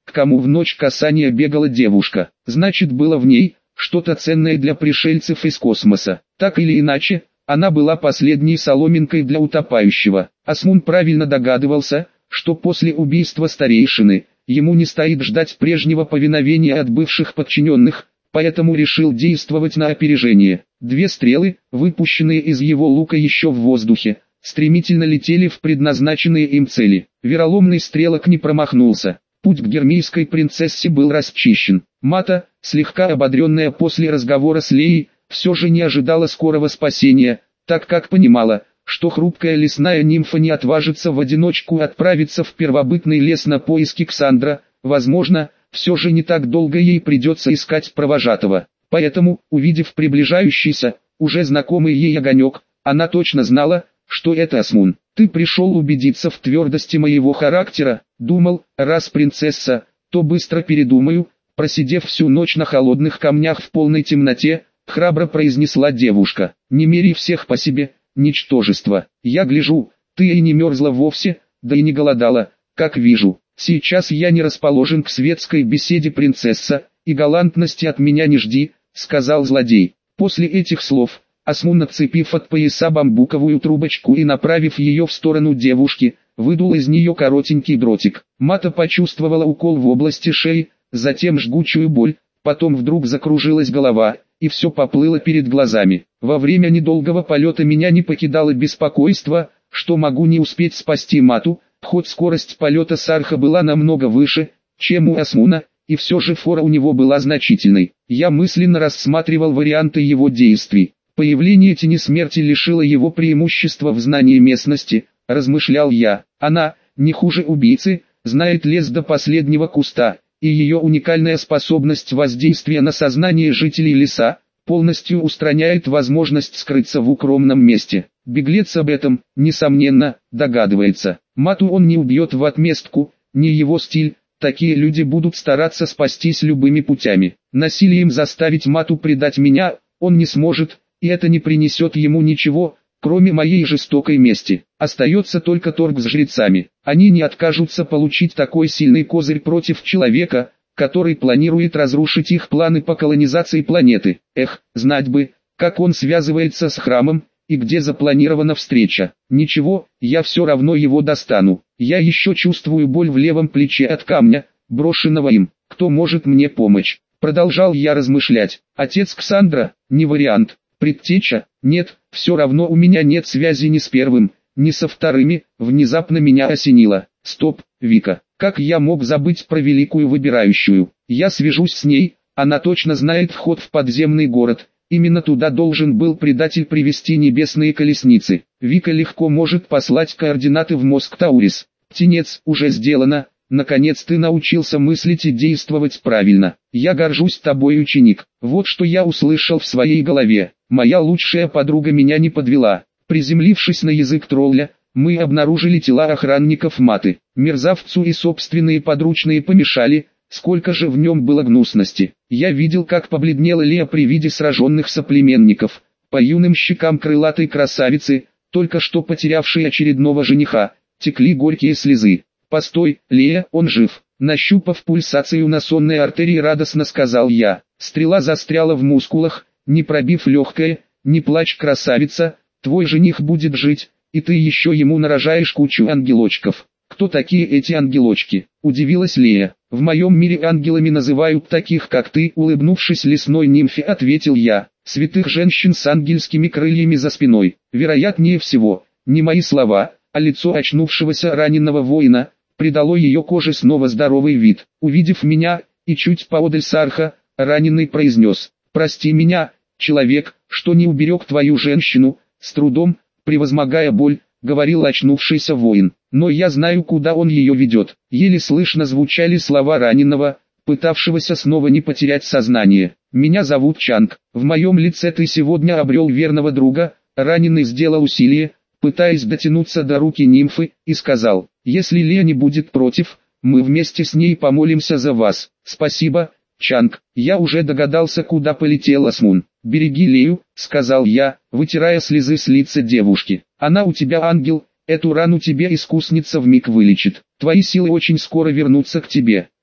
к кому в ночь касания бегала девушка. Значит, было в ней что-то ценное для пришельцев из космоса. Так или иначе, она была последней соломинкой для утопающего. Асмун правильно догадывался, что после убийства старейшины, ему не стоит ждать прежнего повиновения от бывших подчиненных, поэтому решил действовать на опережение. 2 стрелы, выпущенные из его лука еще в воздухе, стремительно летели в предназначенные им цели. Вероломный стрелок не промахнулся. Путь к гермийской принцессе был расчищен. Мата, слегка ободренная после разговора с Леей, все же не ожидала скорого спасения, так как понимала, что хрупкая лесная нимфа не отважится в одиночку отправиться в первобытный лес на поиски Ксандра. Возможно, все же не так долго ей придется искать провожатого. Поэтому, увидев приближающийся, уже знакомый ей огонек, она точно знала, что это Асмун. «Ты пришел убедиться в твердости моего характера, думал, раз принцесса, то быстро передумаю», просидев всю ночь на холодных камнях в полной темноте, храбро произнесла девушка. «Не мери всех по себе, ничтожество. Я гляжу, ты и не мерзла вовсе, да и не голодала, как вижу. Сейчас я не расположен к светской беседе, принцесса, и галантности от меня не жди», сказал злодей. После этих слов Асмун, отцепив от пояса бамбуковую трубочку и направив ее в сторону девушки, выдул из нее коротенький дротик. Мата почувствовала укол в области шеи, затем жгучую боль, потом вдруг закружилась голова, и все поплыло перед глазами. Во время недолгого полета меня не покидало беспокойство, что могу не успеть спасти Мату, хоть скорость полета Сарха была намного выше, чем у Асмуна, и все же фора у него была значительной. Я мысленно рассматривал варианты его действий. Появление тени смерти лишило его преимущества в знании местности, размышлял я. Она, не хуже убийцы, знает лес до последнего куста, и ее уникальная способность воздействия на сознание жителей леса полностью устраняет возможность скрыться в укромном месте. Беглец об этом, несомненно, догадывается. Мату он не убьет в отместку, не его стиль, такие люди будут стараться спастись любыми путями. Насилием заставить Мату предать меня он не сможет, и это не принесет ему ничего, кроме моей жестокой мести. Остается только торг с жрецами. Они не откажутся получить такой сильный козырь против человека, который планирует разрушить их планы по колонизации планеты. Эх, знать бы, как он связывается с храмом, и где запланирована встреча. Ничего, я все равно его достану. Я еще чувствую боль в левом плече от камня, брошенного им. Кто может мне помочь? Продолжал я размышлять. Отец Ксандра, не вариант. Предтеча, нет, все равно у меня нет связи ни с первым, ни со вторыми. Внезапно меня осенило. Стоп, Вика, как я мог забыть про великую выбирающую? Я свяжусь с ней, она точно знает вход в подземный город. Именно туда должен был предатель привести небесные колесницы. Вика легко может послать координаты в мозг Таурис. Птенец, уже сделано. Наконец ты научился мыслить и действовать правильно. Я горжусь тобой, ученик. Вот что я услышал в своей голове. Моя лучшая подруга меня не подвела. Приземлившись на язык тролля, мы обнаружили тела охранников Маты. Мерзавцу и собственные подручные помешали. Сколько же в нем было гнусности. Я видел, как побледнела Лея при виде сраженных соплеменников. По юным щекам крылатой красавицы, только что потерявшей очередного жениха, текли горькие слезы. «Постой, Лея, он жив!» Нащупав пульсацию на сонной артерии, радостно сказал я. Стрела застряла в мускулах, не пробив легкое. «Не плачь, красавица, твой жених будет жить, и ты еще ему нарожаешь кучу ангелочков». «Кто такие эти ангелочки?» – удивилась Лея. «В моем мире ангелами называют таких, как ты», – улыбнувшись лесной нимфе, ответил я. «Святых женщин с ангельскими крыльями за спиной». Вероятнее всего, не мои слова, а лицо очнувшегося раненого воина придало ее коже снова здоровый вид. Увидев меня, и чуть поодаль Сарха, раненый произнес: «Прости меня, человек, что не уберег твою женщину», с трудом, превозмогая боль, говорил очнувшийся воин. «Но я знаю, куда он ее ведет». Еле слышно звучали слова раненого, пытавшегося снова не потерять сознание. «Меня зовут Чанг. В моем лице ты сегодня обрел верного друга». Раненый сделал усилие, пытаясь дотянуться до руки нимфы, и сказал: «Если Лея не будет против, мы вместе с ней помолимся за вас». «Спасибо, Чанг, я уже догадался, куда полетел Асмун». «Береги Лею», — сказал я, вытирая слезы с лица девушки. «Она у тебя ангел, эту рану тебе искусница вмиг вылечит. Твои силы очень скоро вернутся к тебе».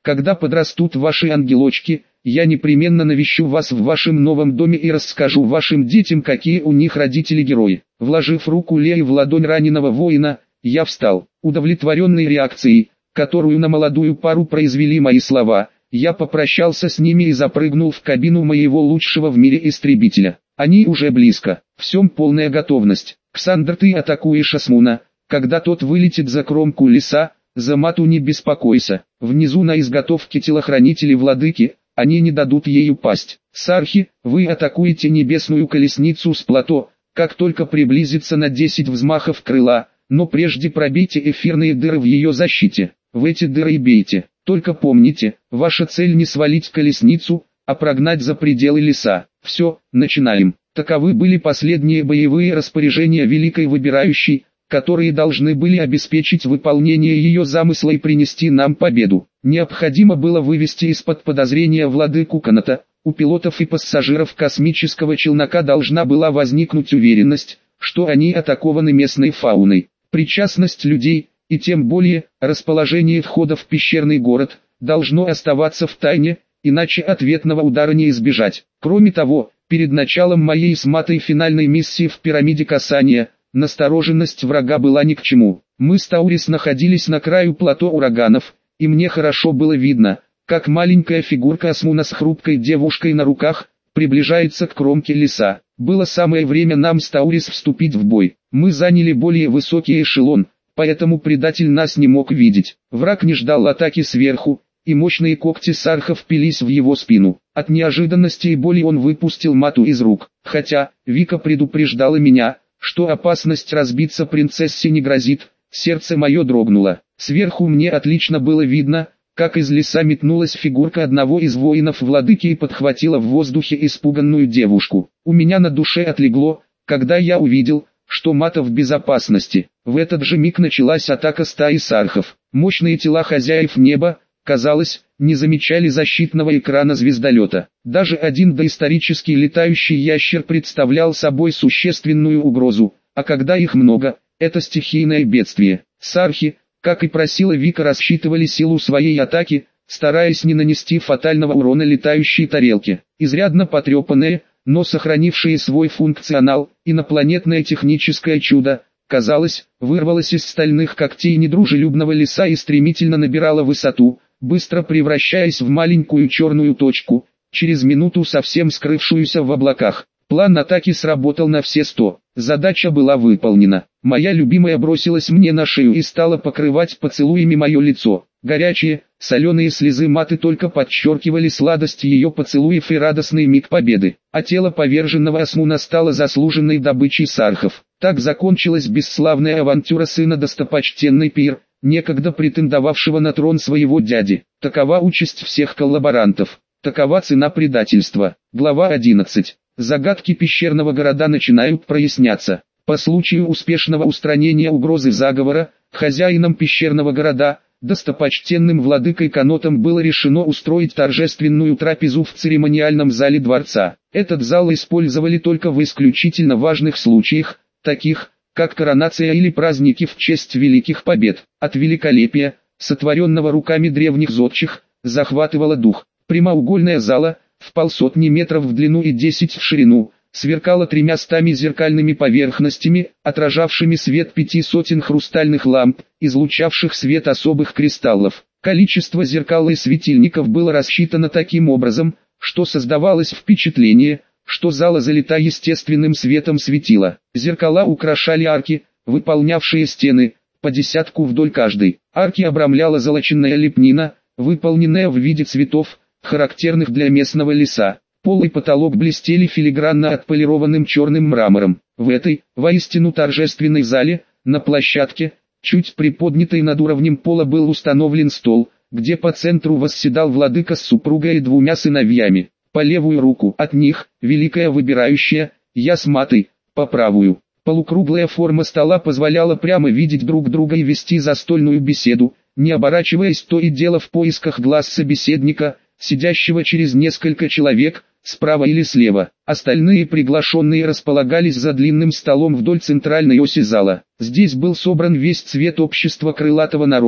Когда подрастут ваши ангелочки, я непременно навещу вас в вашем новом доме и расскажу вашим детям, какие у них родители-герои. Вложив руку Леи в ладонь раненого воина, я встал. Удовлетворенный реакцией, которую на молодую пару произвели мои слова, я попрощался с ними и запрыгнул в кабину моего лучшего в мире истребителя. Они уже близко, всем полная готовность. Ксандр, ты атакуешь Асмуна, когда тот вылетит за кромку леса, за Мату не беспокойся. Внизу на изготовке телохранители владыки, они не дадут ей упасть. Сархи, вы атакуете небесную колесницу с плато, как только приблизится на 10 взмахов крыла, но прежде пробейте эфирные дыры в ее защите. В эти дыры и бейте. Только помните, ваша цель не свалить колесницу, а прогнать за пределы леса. Все, начинаем. Таковы были последние боевые распоряжения Великой Выбирающей, которые должны были обеспечить выполнение ее замысла и принести нам победу. Необходимо было вывести из-под подозрения владыку Каната. У пилотов и пассажиров космического челнока должна была возникнуть уверенность, что они атакованы местной фауной. Причастность людей, и тем более расположение входа в пещерный город, должно оставаться в тайне, иначе ответного удара не избежать. Кроме того, перед началом моей с Матой финальной миссии в пирамиде касания, настороженность врага была ни к чему. Мы с Таурис находились на краю плато ураганов, и мне хорошо было видно, как маленькая фигурка Асмуна с хрупкой девушкой на руках, приближается к кромке леса. Было самое время нам с Таурис вступить в бой. Мы заняли более высокий эшелон, поэтому предатель нас не мог видеть. Враг не ждал атаки сверху, и мощные когти Сарха впились в его спину. От неожиданности и боли он выпустил Мату из рук. Хотя, Вика предупреждала меня, что опасность разбиться принцессе не грозит, сердце мое дрогнуло. Сверху мне отлично было видно, как из леса метнулась фигурка одного из воинов владыки и подхватила в воздухе испуганную девушку. У меня на душе отлегло, когда я увидел, что Мата в безопасности. В этот же миг началась атака стаи сархов. Мощные тела хозяев неба, казалось, не замечали защитного экрана звездолета. Даже один доисторический летающий ящер представлял собой существенную угрозу, а когда их много, это стихийное бедствие. Сархи, как и просила Вика, рассчитывали силу своей атаки, стараясь не нанести фатального урона летающей тарелке. Изрядно потрепанные, но сохранившие свой функционал, инопланетное техническое чудо, казалось, вырвалось из стальных когтей недружелюбного леса и стремительно набирало высоту, быстро превращаясь в маленькую черную точку, через минуту совсем скрывшуюся в облаках. План атаки сработал на все 100. Задача была выполнена. Моя любимая бросилась мне на шею и стала покрывать поцелуями мое лицо. Горячие, соленые слезы Маты только подчеркивали сладость ее поцелуев и радостный миг победы. А тело поверженного Асмуна стало заслуженной добычей сархов. Так закончилась бесславная авантюра сына достопочтенный Пир, некогда претендовавшего на трон своего дяди. Такова участь всех коллаборантов. Такова цена предательства. Глава 11. Загадки пещерного города начинают проясняться. По случаю успешного устранения угрозы заговора, хозяином пещерного города, достопочтенным владыкой Канотом, было решено устроить торжественную трапезу в церемониальном зале дворца. Этот зал использовали только в исключительно важных случаях, таких, как коронация или праздники в честь великих побед. От великолепия, сотворенного руками древних зодчих, захватывало дух. Прямоугольная зала, в 1,5 метров в длину и 10 в ширину, сверкала 300 зеркальными поверхностями, отражавшими свет 500 хрустальных ламп, излучавших свет особых кристаллов. Количество зеркал и светильников было рассчитано таким образом, что создавалось впечатление, что зала залита естественным светом светила. Зеркала украшали арки, выполнявшие стены, по 10 вдоль каждой. Арки обрамляла золоченная лепнина, выполненная в виде цветов, характерных для местного леса. Пол и потолок блестели филигранно отполированным черным мрамором. В этой, воистину торжественной зале, на площадке, чуть приподнятой над уровнем пола, был установлен стол, где по центру восседал владыка с супругой и 2 сыновьями. По левую руку от них, Великая Выбирающая, я с Матой, по правую. Полукруглая форма стола позволяла прямо видеть друг друга и вести застольную беседу, не оборачиваясь то и дело в поисках глаз собеседника, сидящего через несколько человек, справа или слева. Остальные приглашенные располагались за длинным столом вдоль центральной оси зала. Здесь был собран весь цвет общества крылатого народа,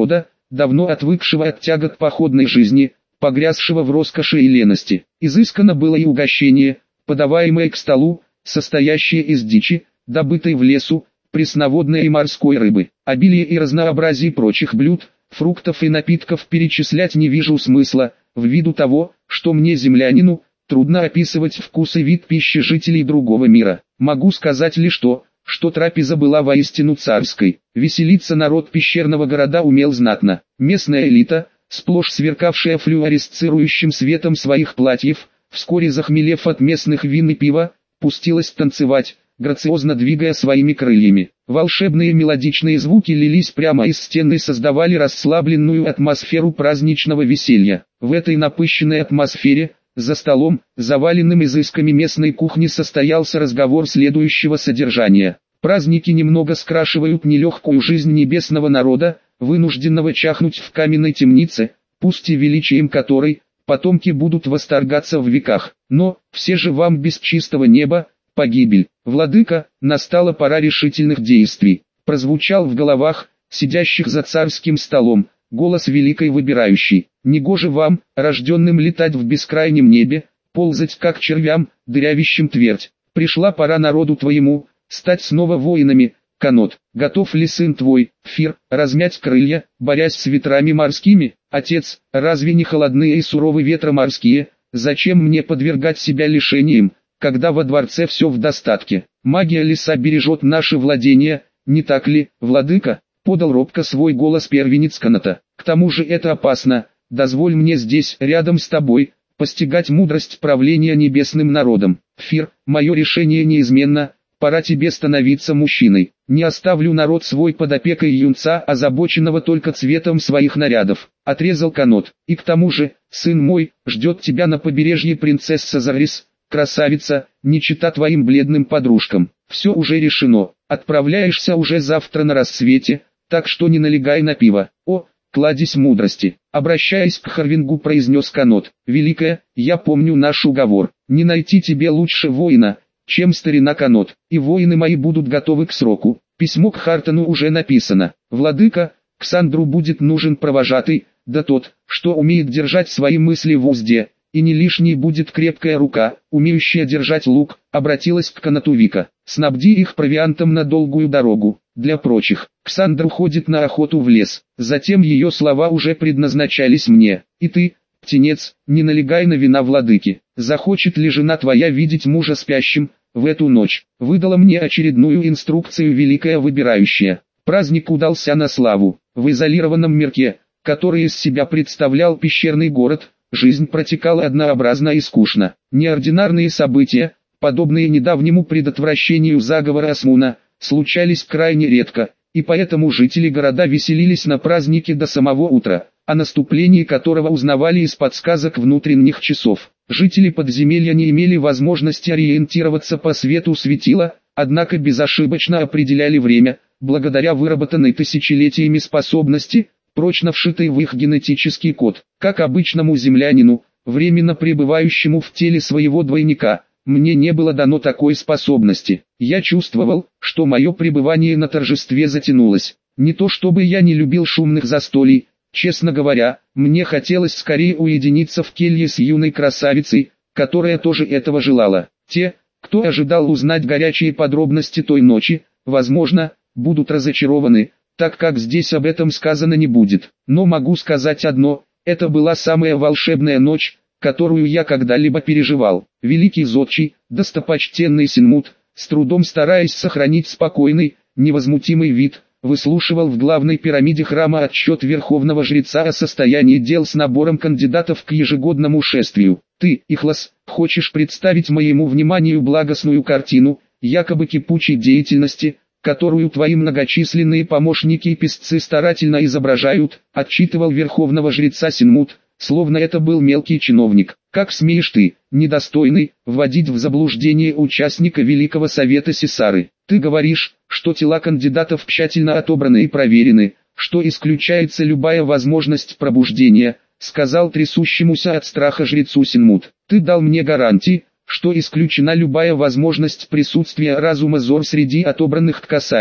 давно отвыкшего от тягот походной жизни, погрязшего в роскоши и лености. Изысканно было и угощение, подаваемое к столу, состоящее из дичи, добытой в лесу, пресноводной и морской рыбы. Обилие и разнообразие прочих блюд, фруктов и напитков перечислять не вижу смысла, ввиду того, что мне, землянину, трудно описывать вкус и вид пищи жителей другого мира. Могу сказать лишь то, что трапеза была воистину царской. Веселиться народ пещерного города умел знатно. Местная элита, сплошь сверкавшая флюоресцирующим светом своих платьев, вскоре захмелев от местных вин и пива, пустилась танцевать, грациозно двигая своими крыльями. Волшебные мелодичные звуки лились прямо из стен и создавали расслабленную атмосферу праздничного веселья. В этой напыщенной атмосфере, за столом, заваленным изысками местной кухни, состоялся разговор следующего содержания. Праздники немного скрашивают нелегкую жизнь небесного народа, вынужденного чахнуть в каменной темнице, пусть и величием которой потомки будут восторгаться в веках. Но, все же вам без чистого неба, погибель. Владыка, настала пора решительных действий. Прозвучал в головах, сидящих за царским столом, голос великой выбирающей. Негоже вам, рожденным, летать в бескрайнем небе, ползать как червям, дырявящим твердь. Пришла пора народу твоему, стать снова воинами. Канот, готов ли сын твой, Фир, размять крылья, борясь с ветрами морскими? Отец, разве не холодные и суровые ветра морские? Зачем мне подвергать себя лишениям, когда во дворце все в достатке? Магия леса бережет наши владения, не так ли, владыка? Подал робко свой голос первенец Канота. К тому же это опасно. Дозволь мне здесь, рядом с тобой, постигать мудрость правления небесным народом. Фир, мое решение неизменно, пора тебе становиться мужчиной. Не оставлю народ свой под опекой юнца, озабоченного только цветом своих нарядов. Отрезал Канот. И к тому же, сын мой, ждет тебя на побережье принцесса Зарис, красавица, не чита твоим бледным подружкам. Все уже решено. Отправляешься уже завтра на рассвете, так что не налегай на пиво. О, кладезь мудрости. Обращаясь к Харвингу, произнес Канот. Великая, я помню наш уговор. Не найти тебе лучше воина, чем старина Канот, и воины мои будут готовы к сроку. Письмо к Хартону уже написано. Владыка, Ксандру будет нужен провожатый, да тот, что умеет держать свои мысли в узде, и не лишней будет крепкая рука, умеющая держать лук. Обратилась к Каноту Вика. Снабди их провиантом на долгую дорогу. Для прочих, Ксандра уходит на охоту в лес. Затем ее слова уже предназначались мне. И ты, птенец, не налегай на вина владыки. Захочет ли жена твоя видеть мужа спящим в эту ночь? Выдала мне очередную инструкцию великая выбирающая. Праздник удался на славу. В изолированном мирке, который из себя представлял пещерный город, жизнь протекала однообразно и скучно. Неординарные события, подобные недавнему предотвращению заговора Асмуна, случались крайне редко, и поэтому жители города веселились на празднике до самого утра, о наступлении которого узнавали из подсказок внутренних часов. Жители подземелья не имели возможности ориентироваться по свету светила, однако безошибочно определяли время, благодаря выработанной тысячелетиями способности, прочно вшитой в их генетический код. Как обычному землянину, временно пребывающему в теле своего двойника, мне не было дано такой способности. Я чувствовал, что мое пребывание на торжестве затянулось. Не то чтобы я не любил шумных застолий, честно говоря, мне хотелось скорее уединиться в келье с юной красавицей, которая тоже этого желала. Те, кто ожидал узнать горячие подробности той ночи, возможно, будут разочарованы, так как здесь об этом сказано не будет. Но могу сказать одно, это была самая волшебная ночь, которую я когда-либо переживал. Великий зодчий, достопочтенный Синмут, с трудом стараясь сохранить спокойный, невозмутимый вид, выслушивал в главной пирамиде храма отчет верховного жреца о состоянии дел с набором кандидатов к ежегодному шествию. Ты, Ихлас, хочешь представить моему вниманию благостную картину, якобы кипучей деятельности, которую твои многочисленные помощники и песцы старательно изображают, отчитывал верховного жреца Синмут, словно это был мелкий чиновник. Как смеешь ты, недостойный, вводить в заблуждение участника Великого Совета Сесары? Ты говоришь, что тела кандидатов тщательно отобраны и проверены, что исключается любая возможность пробуждения, сказал трясущемуся от страха жрецу Синмут. Ты дал мне гарантии, что исключена любая возможность присутствия разума Зор среди отобранных к касанию.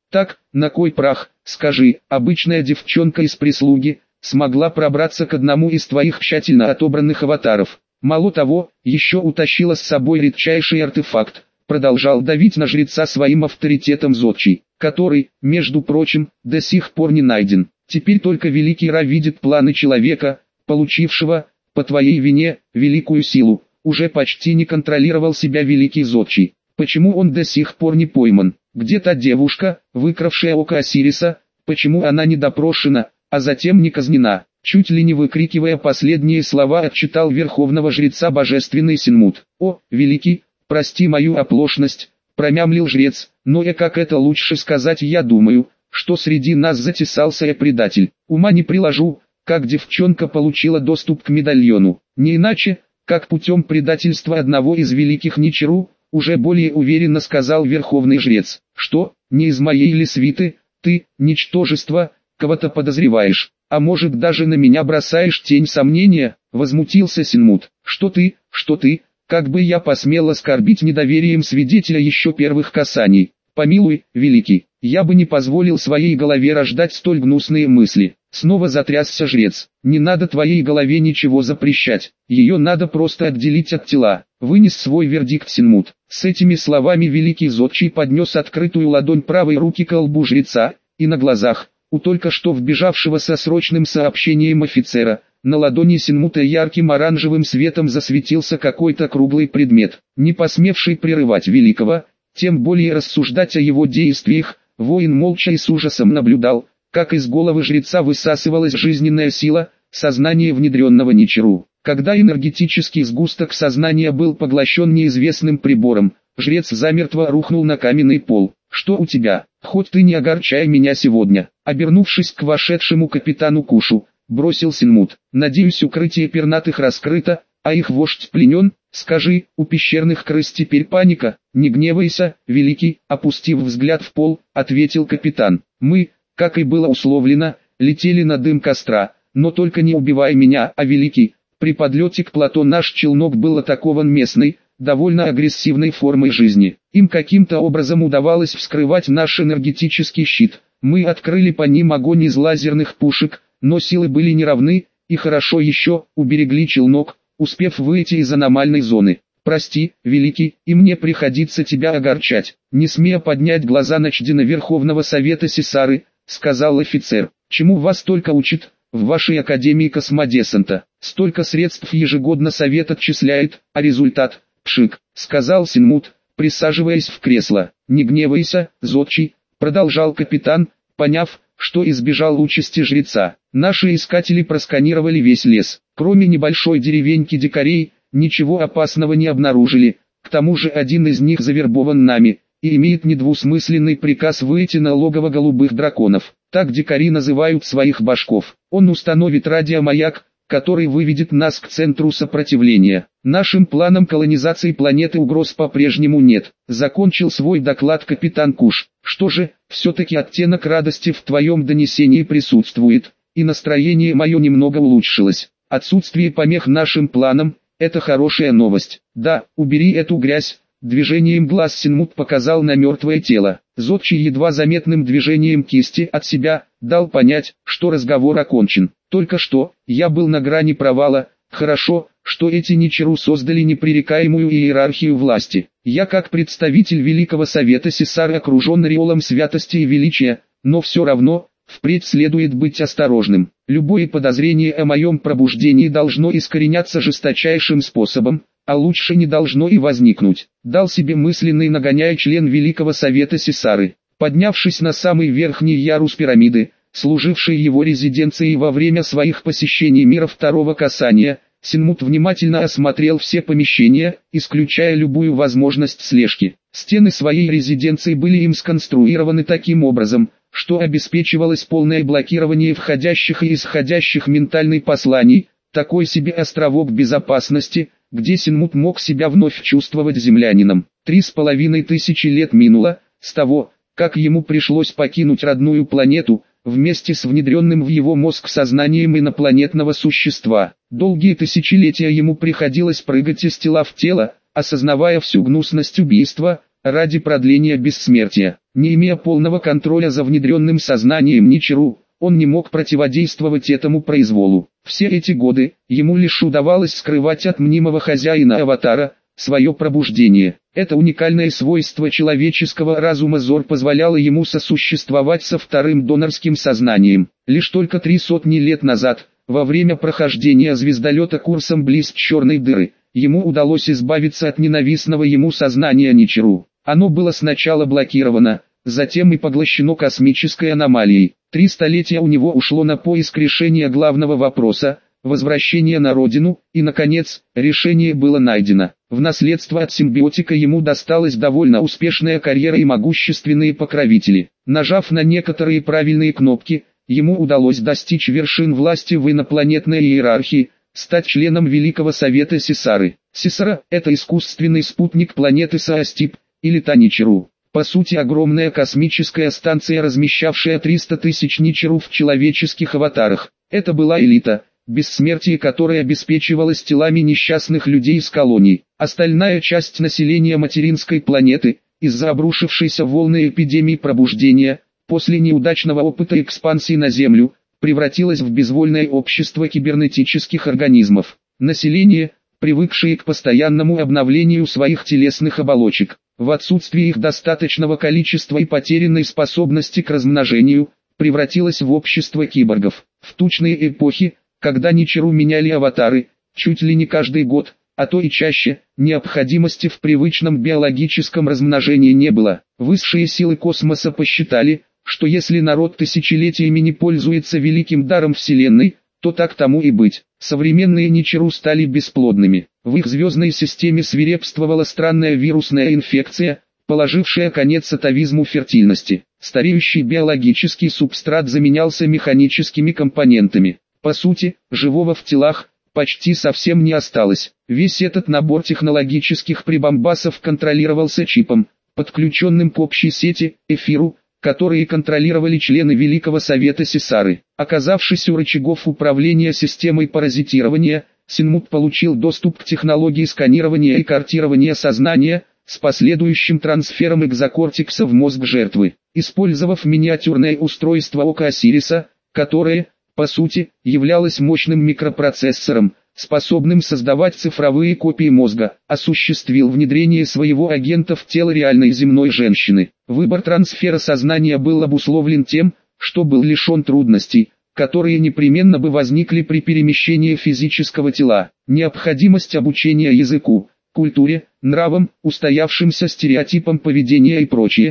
Так, на кой прах, скажи, обычная девчонка из прислуги смогла пробраться к одному из твоих тщательно отобранных аватаров. Мало того, еще утащила с собой редчайший артефакт, продолжал давить на жреца своим авторитетом зодчий, который, между прочим, до сих пор не найден. Теперь только великий Ра видит планы человека, получившего, по твоей вине, великую силу. Уже почти не контролировал себя великий зодчий. Почему он до сих пор не пойман? Где та девушка, выкравшая око Осириса? Почему она не допрошена, а затем не казнена? Чуть ли не выкрикивая последние слова, отчитал верховного жреца божественный Синмут. «О, великий, прости мою оплошность», — промямлил жрец, «но как это лучше сказать, я думаю, что среди нас затесался предатель. Ума не приложу, как девчонка получила доступ к медальону. Не иначе, как путем предательства одного из великих Ничиру», — уже более уверенно сказал верховный жрец. «Что, не из моей ли свиты, ты, ничтожество, кого-то подозреваешь? А может даже на меня бросаешь тень сомнения?» — возмутился Синмут. Что ты, как бы я посмел оскорбить недоверием свидетеля еще первых касаний? Помилуй, великий, я бы не позволил своей голове рождать столь гнусные мысли». Снова затрясся жрец. «Не надо твоей голове ничего запрещать, ее надо просто отделить от тела», — вынес свой вердикт Синмут. С этими словами великий зодчий поднес открытую ладонь правой руки к лбу жреца, и на глазах, у только что вбежавшего со срочным сообщением офицера, на ладони Синмута ярким оранжевым светом засветился какой-то круглый предмет. Не посмевший прерывать великого, тем более рассуждать о его действиях, воин молча и с ужасом наблюдал, как из головы жреца высасывалась жизненная сила, сознание внедренного Ничиру. Когда энергетический сгусток сознания был поглощен неизвестным прибором, жрец замертво рухнул на каменный пол. «Что у тебя? Хоть ты не огорчай меня сегодня», — обернувшись к вошедшему капитану Кушу, бросил Синмут. «Надеюсь, укрытие пернатых раскрыто, а их вождь пленен. Скажи, у пещерных крыс теперь паника?» «Не гневайся, великий», — опустив взгляд в пол, ответил капитан. «Мы, как и было условлено, летели на дым костра, но только не убивай меня, а великий. При подлете к плато наш челнок был атакован местной, довольно агрессивной формой жизни. Им каким-то образом удавалось вскрывать наш энергетический щит. Мы открыли по ним огонь из лазерных пушек, но силы были неравны, и хорошо еще уберегли челнок, успев выйти из аномальной зоны. Прости, великий, и мне приходится тебя огорчать». Не смея поднять глаза на члена Верховного Совета Сесары, сказал офицер. «Чему вас только учат в вашей Академии Космодесанта? Столько средств ежегодно Совет отчисляет, а результат — пшик», — сказал Синмут, присаживаясь в кресло. «Не гневайся, зодчий», — продолжал капитан, поняв, что избежал участи жреца. «Наши искатели просканировали весь лес. Кроме небольшой деревеньки дикарей, ничего опасного не обнаружили. К тому же один из них завербован нами и имеет недвусмысленный приказ выйти на логово голубых драконов. Так дикари называют своих башков. Он установит радиомаяк, который выведет нас к центру сопротивления. Нашим планам колонизации планеты угроз по-прежнему нет», — закончил свой доклад капитан Куш. «Что же, все-таки оттенок радости в твоем донесении присутствует, и настроение мое немного улучшилось. Отсутствие помех нашим планам — это хорошая новость. Да, убери эту грязь». Движением глаз Синмут показал на мертвое тело. Зодчий едва заметным движением кисти от себя дал понять, что разговор окончен. «Только что, я был на грани провала. Хорошо, что эти Ничиру создали непререкаемую иерархию власти. Я как представитель Великого Совета Сесары окружен ореолом святости и величия, но все равно, впредь следует быть осторожным. Любое подозрение о моем пробуждении должно искореняться жесточайшим способом, а лучше не должно и возникнуть», — дал себе мысленный нагоняя член Великого Совета Сесары. Поднявшись на самый верхний ярус пирамиды, служившей его резиденцией во время своих посещений мира второго касания, Синмут внимательно осмотрел все помещения, исключая любую возможность слежки. Стены своей резиденции были им сконструированы таким образом, что обеспечивалось полное блокирование входящих и исходящих ментальных посланий, такой себе островок безопасности, где Синмут мог себя вновь чувствовать землянином. 3500 лет минуло, с того, как ему пришлось покинуть родную планету, вместе с внедренным в его мозг сознанием инопланетного существа. Долгие тысячелетия ему приходилось прыгать из тела в тело, осознавая всю гнусность убийства, ради продления бессмертия. Не имея полного контроля за внедренным сознанием Ничиру, он не мог противодействовать этому произволу. Все эти годы, ему лишь удавалось скрывать от мнимого хозяина аватара свое пробуждение. Это уникальное свойство человеческого разума Зор позволяло ему сосуществовать со вторым донорским сознанием. Лишь только 300 лет назад, во время прохождения звездолета курсом близ черной дыры, ему удалось избавиться от ненавистного ему сознания Ничиру. Оно было сначала блокировано, затем и поглощено космической аномалией. 3 столетия у него ушло на поиск решения главного вопроса – возвращение на родину, и наконец, решение было найдено. В наследство от симбиотика ему досталась довольно успешная карьера и могущественные покровители. Нажав на некоторые правильные кнопки, ему удалось достичь вершин власти в инопланетной иерархии, стать членом Великого Совета Сесары. Сесара – это искусственный спутник планеты Саастип, или Таничеру. По сути огромная космическая станция, размещавшая 300 тысяч Ничиру в человеческих аватарах. Это была элита, бессмертие которой обеспечивалось телами несчастных людей из колоний. Остальная часть населения материнской планеты, из-за обрушившейся волны эпидемии пробуждения, после неудачного опыта экспансии на Землю, превратилась в безвольное общество кибернетических организмов. Население, привыкшее к постоянному обновлению своих телесных оболочек, в отсутствие их достаточного количества и потерянной способности к размножению, превратилось в общество киборгов. В тучные эпохи, когда Ничиру меняли аватары, чуть ли не каждый год, а то и чаще, необходимости в привычном биологическом размножении не было. Высшие силы космоса посчитали, что если народ тысячелетиями не пользуется великим даром Вселенной, то так тому и быть. Современные Ничиру стали бесплодными. В их звездной системе свирепствовала странная вирусная инфекция, положившая конец атовизму фертильности. Стареющий биологический субстрат заменялся механическими компонентами. По сути, живого в телах почти совсем не осталось. Весь этот набор технологических прибамбасов контролировался чипом, подключенным к общей сети, эфиру, которые контролировали члены Великого Совета Сесары. Оказавшись у рычагов управления системой паразитирования, Синмут получил доступ к технологии сканирования и картирования сознания, с последующим трансфером экзокортекса в мозг жертвы. Использовав миниатюрное устройство Ока Осириса, которое, по сути, являлось мощным микропроцессором, способным создавать цифровые копии мозга, осуществил внедрение своего агента в тело реальной земной женщины. Выбор трансфера сознания был обусловлен тем, что был лишен трудностей, которые непременно бы возникли при перемещении физического тела. Необходимость обучения языку, культуре, нравам, устоявшимся стереотипам поведения и прочее.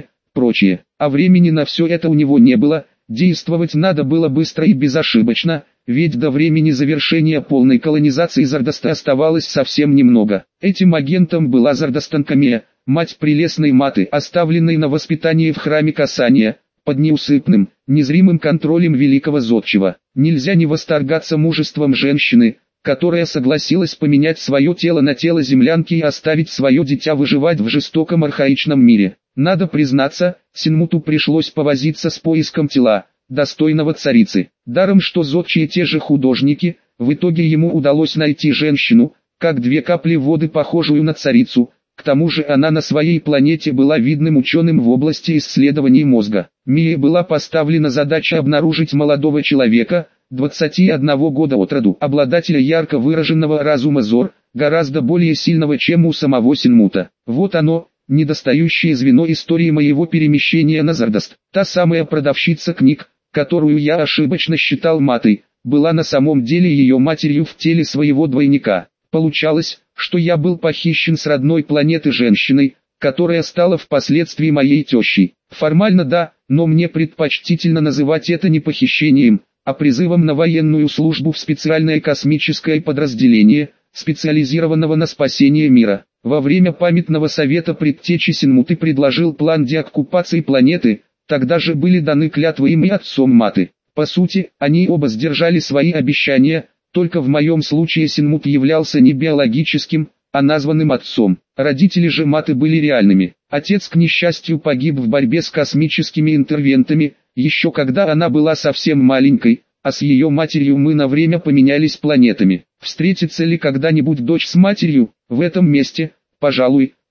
А времени на все это у него не было. Действовать надо было быстро и безошибочно, ведь до времени завершения полной колонизации Зардаста оставалось совсем немного. Этим агентом была Зардастанкамия, мать прелестной Маты, оставленной на воспитание в храме Касания, под неусыпным, незримым контролем великого Зодчего. Нельзя не восторгаться мужеством женщины, которая согласилась поменять свое тело на тело землянки и оставить свое дитя выживать в жестоком архаичном мире. Надо признаться, Синмуту пришлось повозиться с поиском тела, достойного царицы. Даром что зодчие те же художники, в итоге ему удалось найти женщину, как 2 капли воды похожую на царицу. К тому же она на своей планете была видным ученым в области исследований мозга. Мии была поставлена задача обнаружить молодого человека, 21 года от роду, обладателя ярко выраженного разума Зор, гораздо более сильного, чем у самого Синмута. Вот оно, недостающее звено истории моего перемещения на Зардаст. Та самая продавщица книг, которую я ошибочно считал Матой, была на самом деле ее матерью в теле своего двойника. Получалось, что я был похищен с родной планеты женщиной, которая стала впоследствии моей тещей. Формально да, но мне предпочтительно называть это не похищением, а призывом на военную службу в специальное космическое подразделение, специализированного на спасении мира. Во время памятного совета предтечи Синмуты предложил план деоккупации планеты, тогда же были даны клятвы им и отцом Маты. По сути, они оба сдержали свои обещания, только в моем случае Синмут являлся не биологическим, а названным отцом. Родители же Маты были реальными. Отец, к несчастью, погиб в борьбе с космическими интервентами, еще когда она была совсем маленькой, а с ее матерью мы на время поменялись планетами. Встретится ли когда-нибудь дочь с матерью? В этом месте, пожалуй,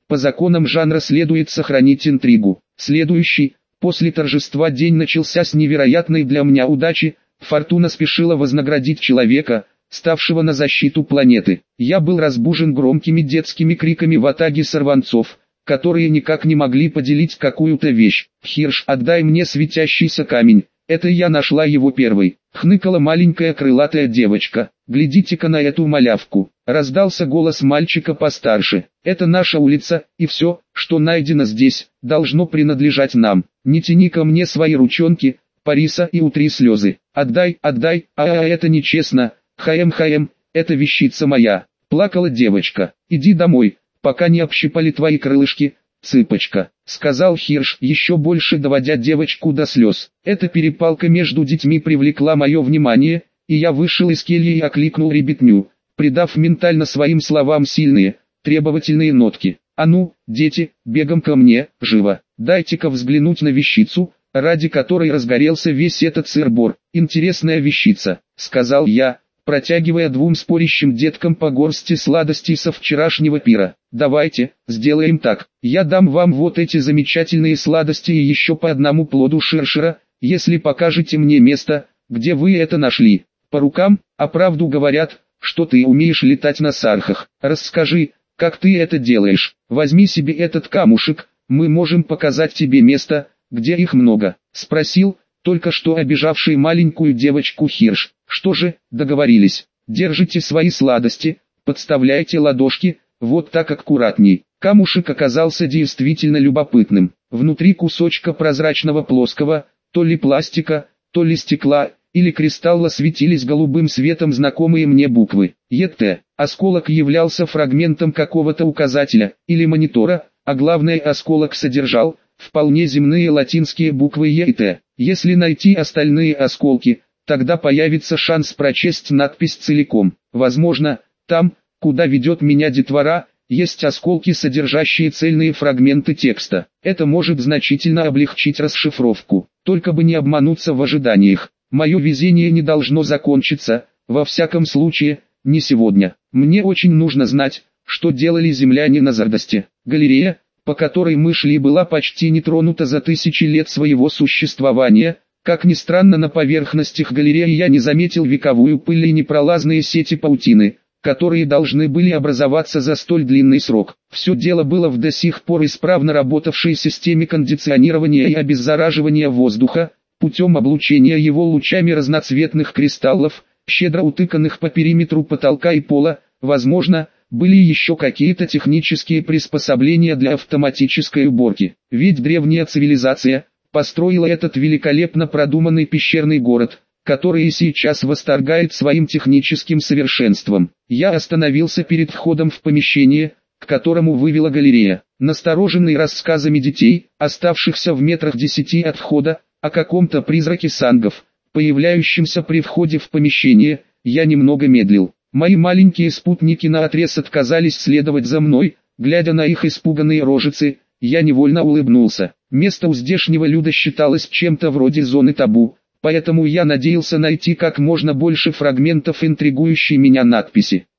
По законам жанра следует сохранить интригу. Следующий, после торжества день начался с невероятной для меня удачи. Фортуна спешила вознаградить человека, ставшего на защиту планеты. Я был разбужен громкими детскими криками ватаги сорванцов, которые никак не могли поделить какую-то вещь. «Хирш, отдай мне светящийся камень, это я нашла его первой», — хныкала маленькая крылатая девочка. «Глядите-ка на эту малявку», — раздался голос мальчика постарше. «Это наша улица, и все, что найдено здесь, должно принадлежать нам. Не тяни ко мне свои ручонки, Париса, и утри слезы. Отдай, отдай, это нечестно, Хаем, это вещица моя», — плакала девочка. «Иди домой, пока не общипали твои крылышки, цыпочка», — сказал Хирш, еще больше доводя девочку до слез. Эта перепалка между детьми привлекла мое внимание, и я вышел из кельи и окликнул ребятню, придав ментально своим словам сильные, требовательные нотки. «А ну, дети, бегом ко мне, живо, дайте-ка взглянуть на вещицу, ради которой разгорелся весь этот сыр-бор. Интересная вещица», — сказал я, протягивая двум спорящим деткам по горсти сладостей со вчерашнего пира. «Давайте, сделаем так, я дам вам вот эти замечательные сладости и еще по одному плоду шершера, если покажете мне место, где вы это нашли. По рукам, а правду говорят, что ты умеешь летать на сархах. Расскажи, как ты это делаешь. Возьми себе этот камушек, мы можем показать тебе место, где их много», — спросил только что обижавший маленькую девочку Хирш. «Что же, договорились. Держите свои сладости, подставляйте ладошки, вот так аккуратней». Камушек оказался действительно любопытным. Внутри кусочка прозрачного плоского, то ли пластика, то ли стекла, или кристалла светились голубым светом знакомые мне буквы. ЕТ. Осколок являлся фрагментом какого-то указателя, или монитора, а главное, осколок содержал вполне земные латинские буквы Е и Т. Если найти остальные осколки, тогда появится шанс прочесть надпись целиком. Возможно, там, куда ведет меня детвора, есть осколки, содержащие цельные фрагменты текста. Это может значительно облегчить расшифровку. Только бы не обмануться в ожиданиях. Мое везение не должно закончиться, во всяком случае, не сегодня. Мне очень нужно знать, что делали земляне на Зардосте. Галерея, по которой мы шли, была почти не тронута за тысячи лет своего существования. Как ни странно, на поверхностях галереи я не заметил вековую пыль и непролазные сети паутины, которые должны были образоваться за столь длинный срок. Все дело было в до сих пор исправно работавшей системе кондиционирования и обеззараживания воздуха, путем облучения его лучами разноцветных кристаллов, щедро утыканных по периметру потолка и пола. Возможно, были еще какие-то технические приспособления для автоматической уборки. Ведь древняя цивилизация построила этот великолепно продуманный пещерный город, который и сейчас восторгает своим техническим совершенством. Я остановился перед входом в помещение, к которому вывела галерея. Настороженный рассказами детей, оставшихся в метрах 10 от входа, о каком-то призраке сангов, появляющемся при входе в помещение, я немного медлил. Мои маленькие спутники наотрез отказались следовать за мной. Глядя на их испуганные рожицы, я невольно улыбнулся. Место у здешнего люда считалось чем-то вроде зоны табу, поэтому я надеялся найти как можно больше фрагментов интригующей меня надписи.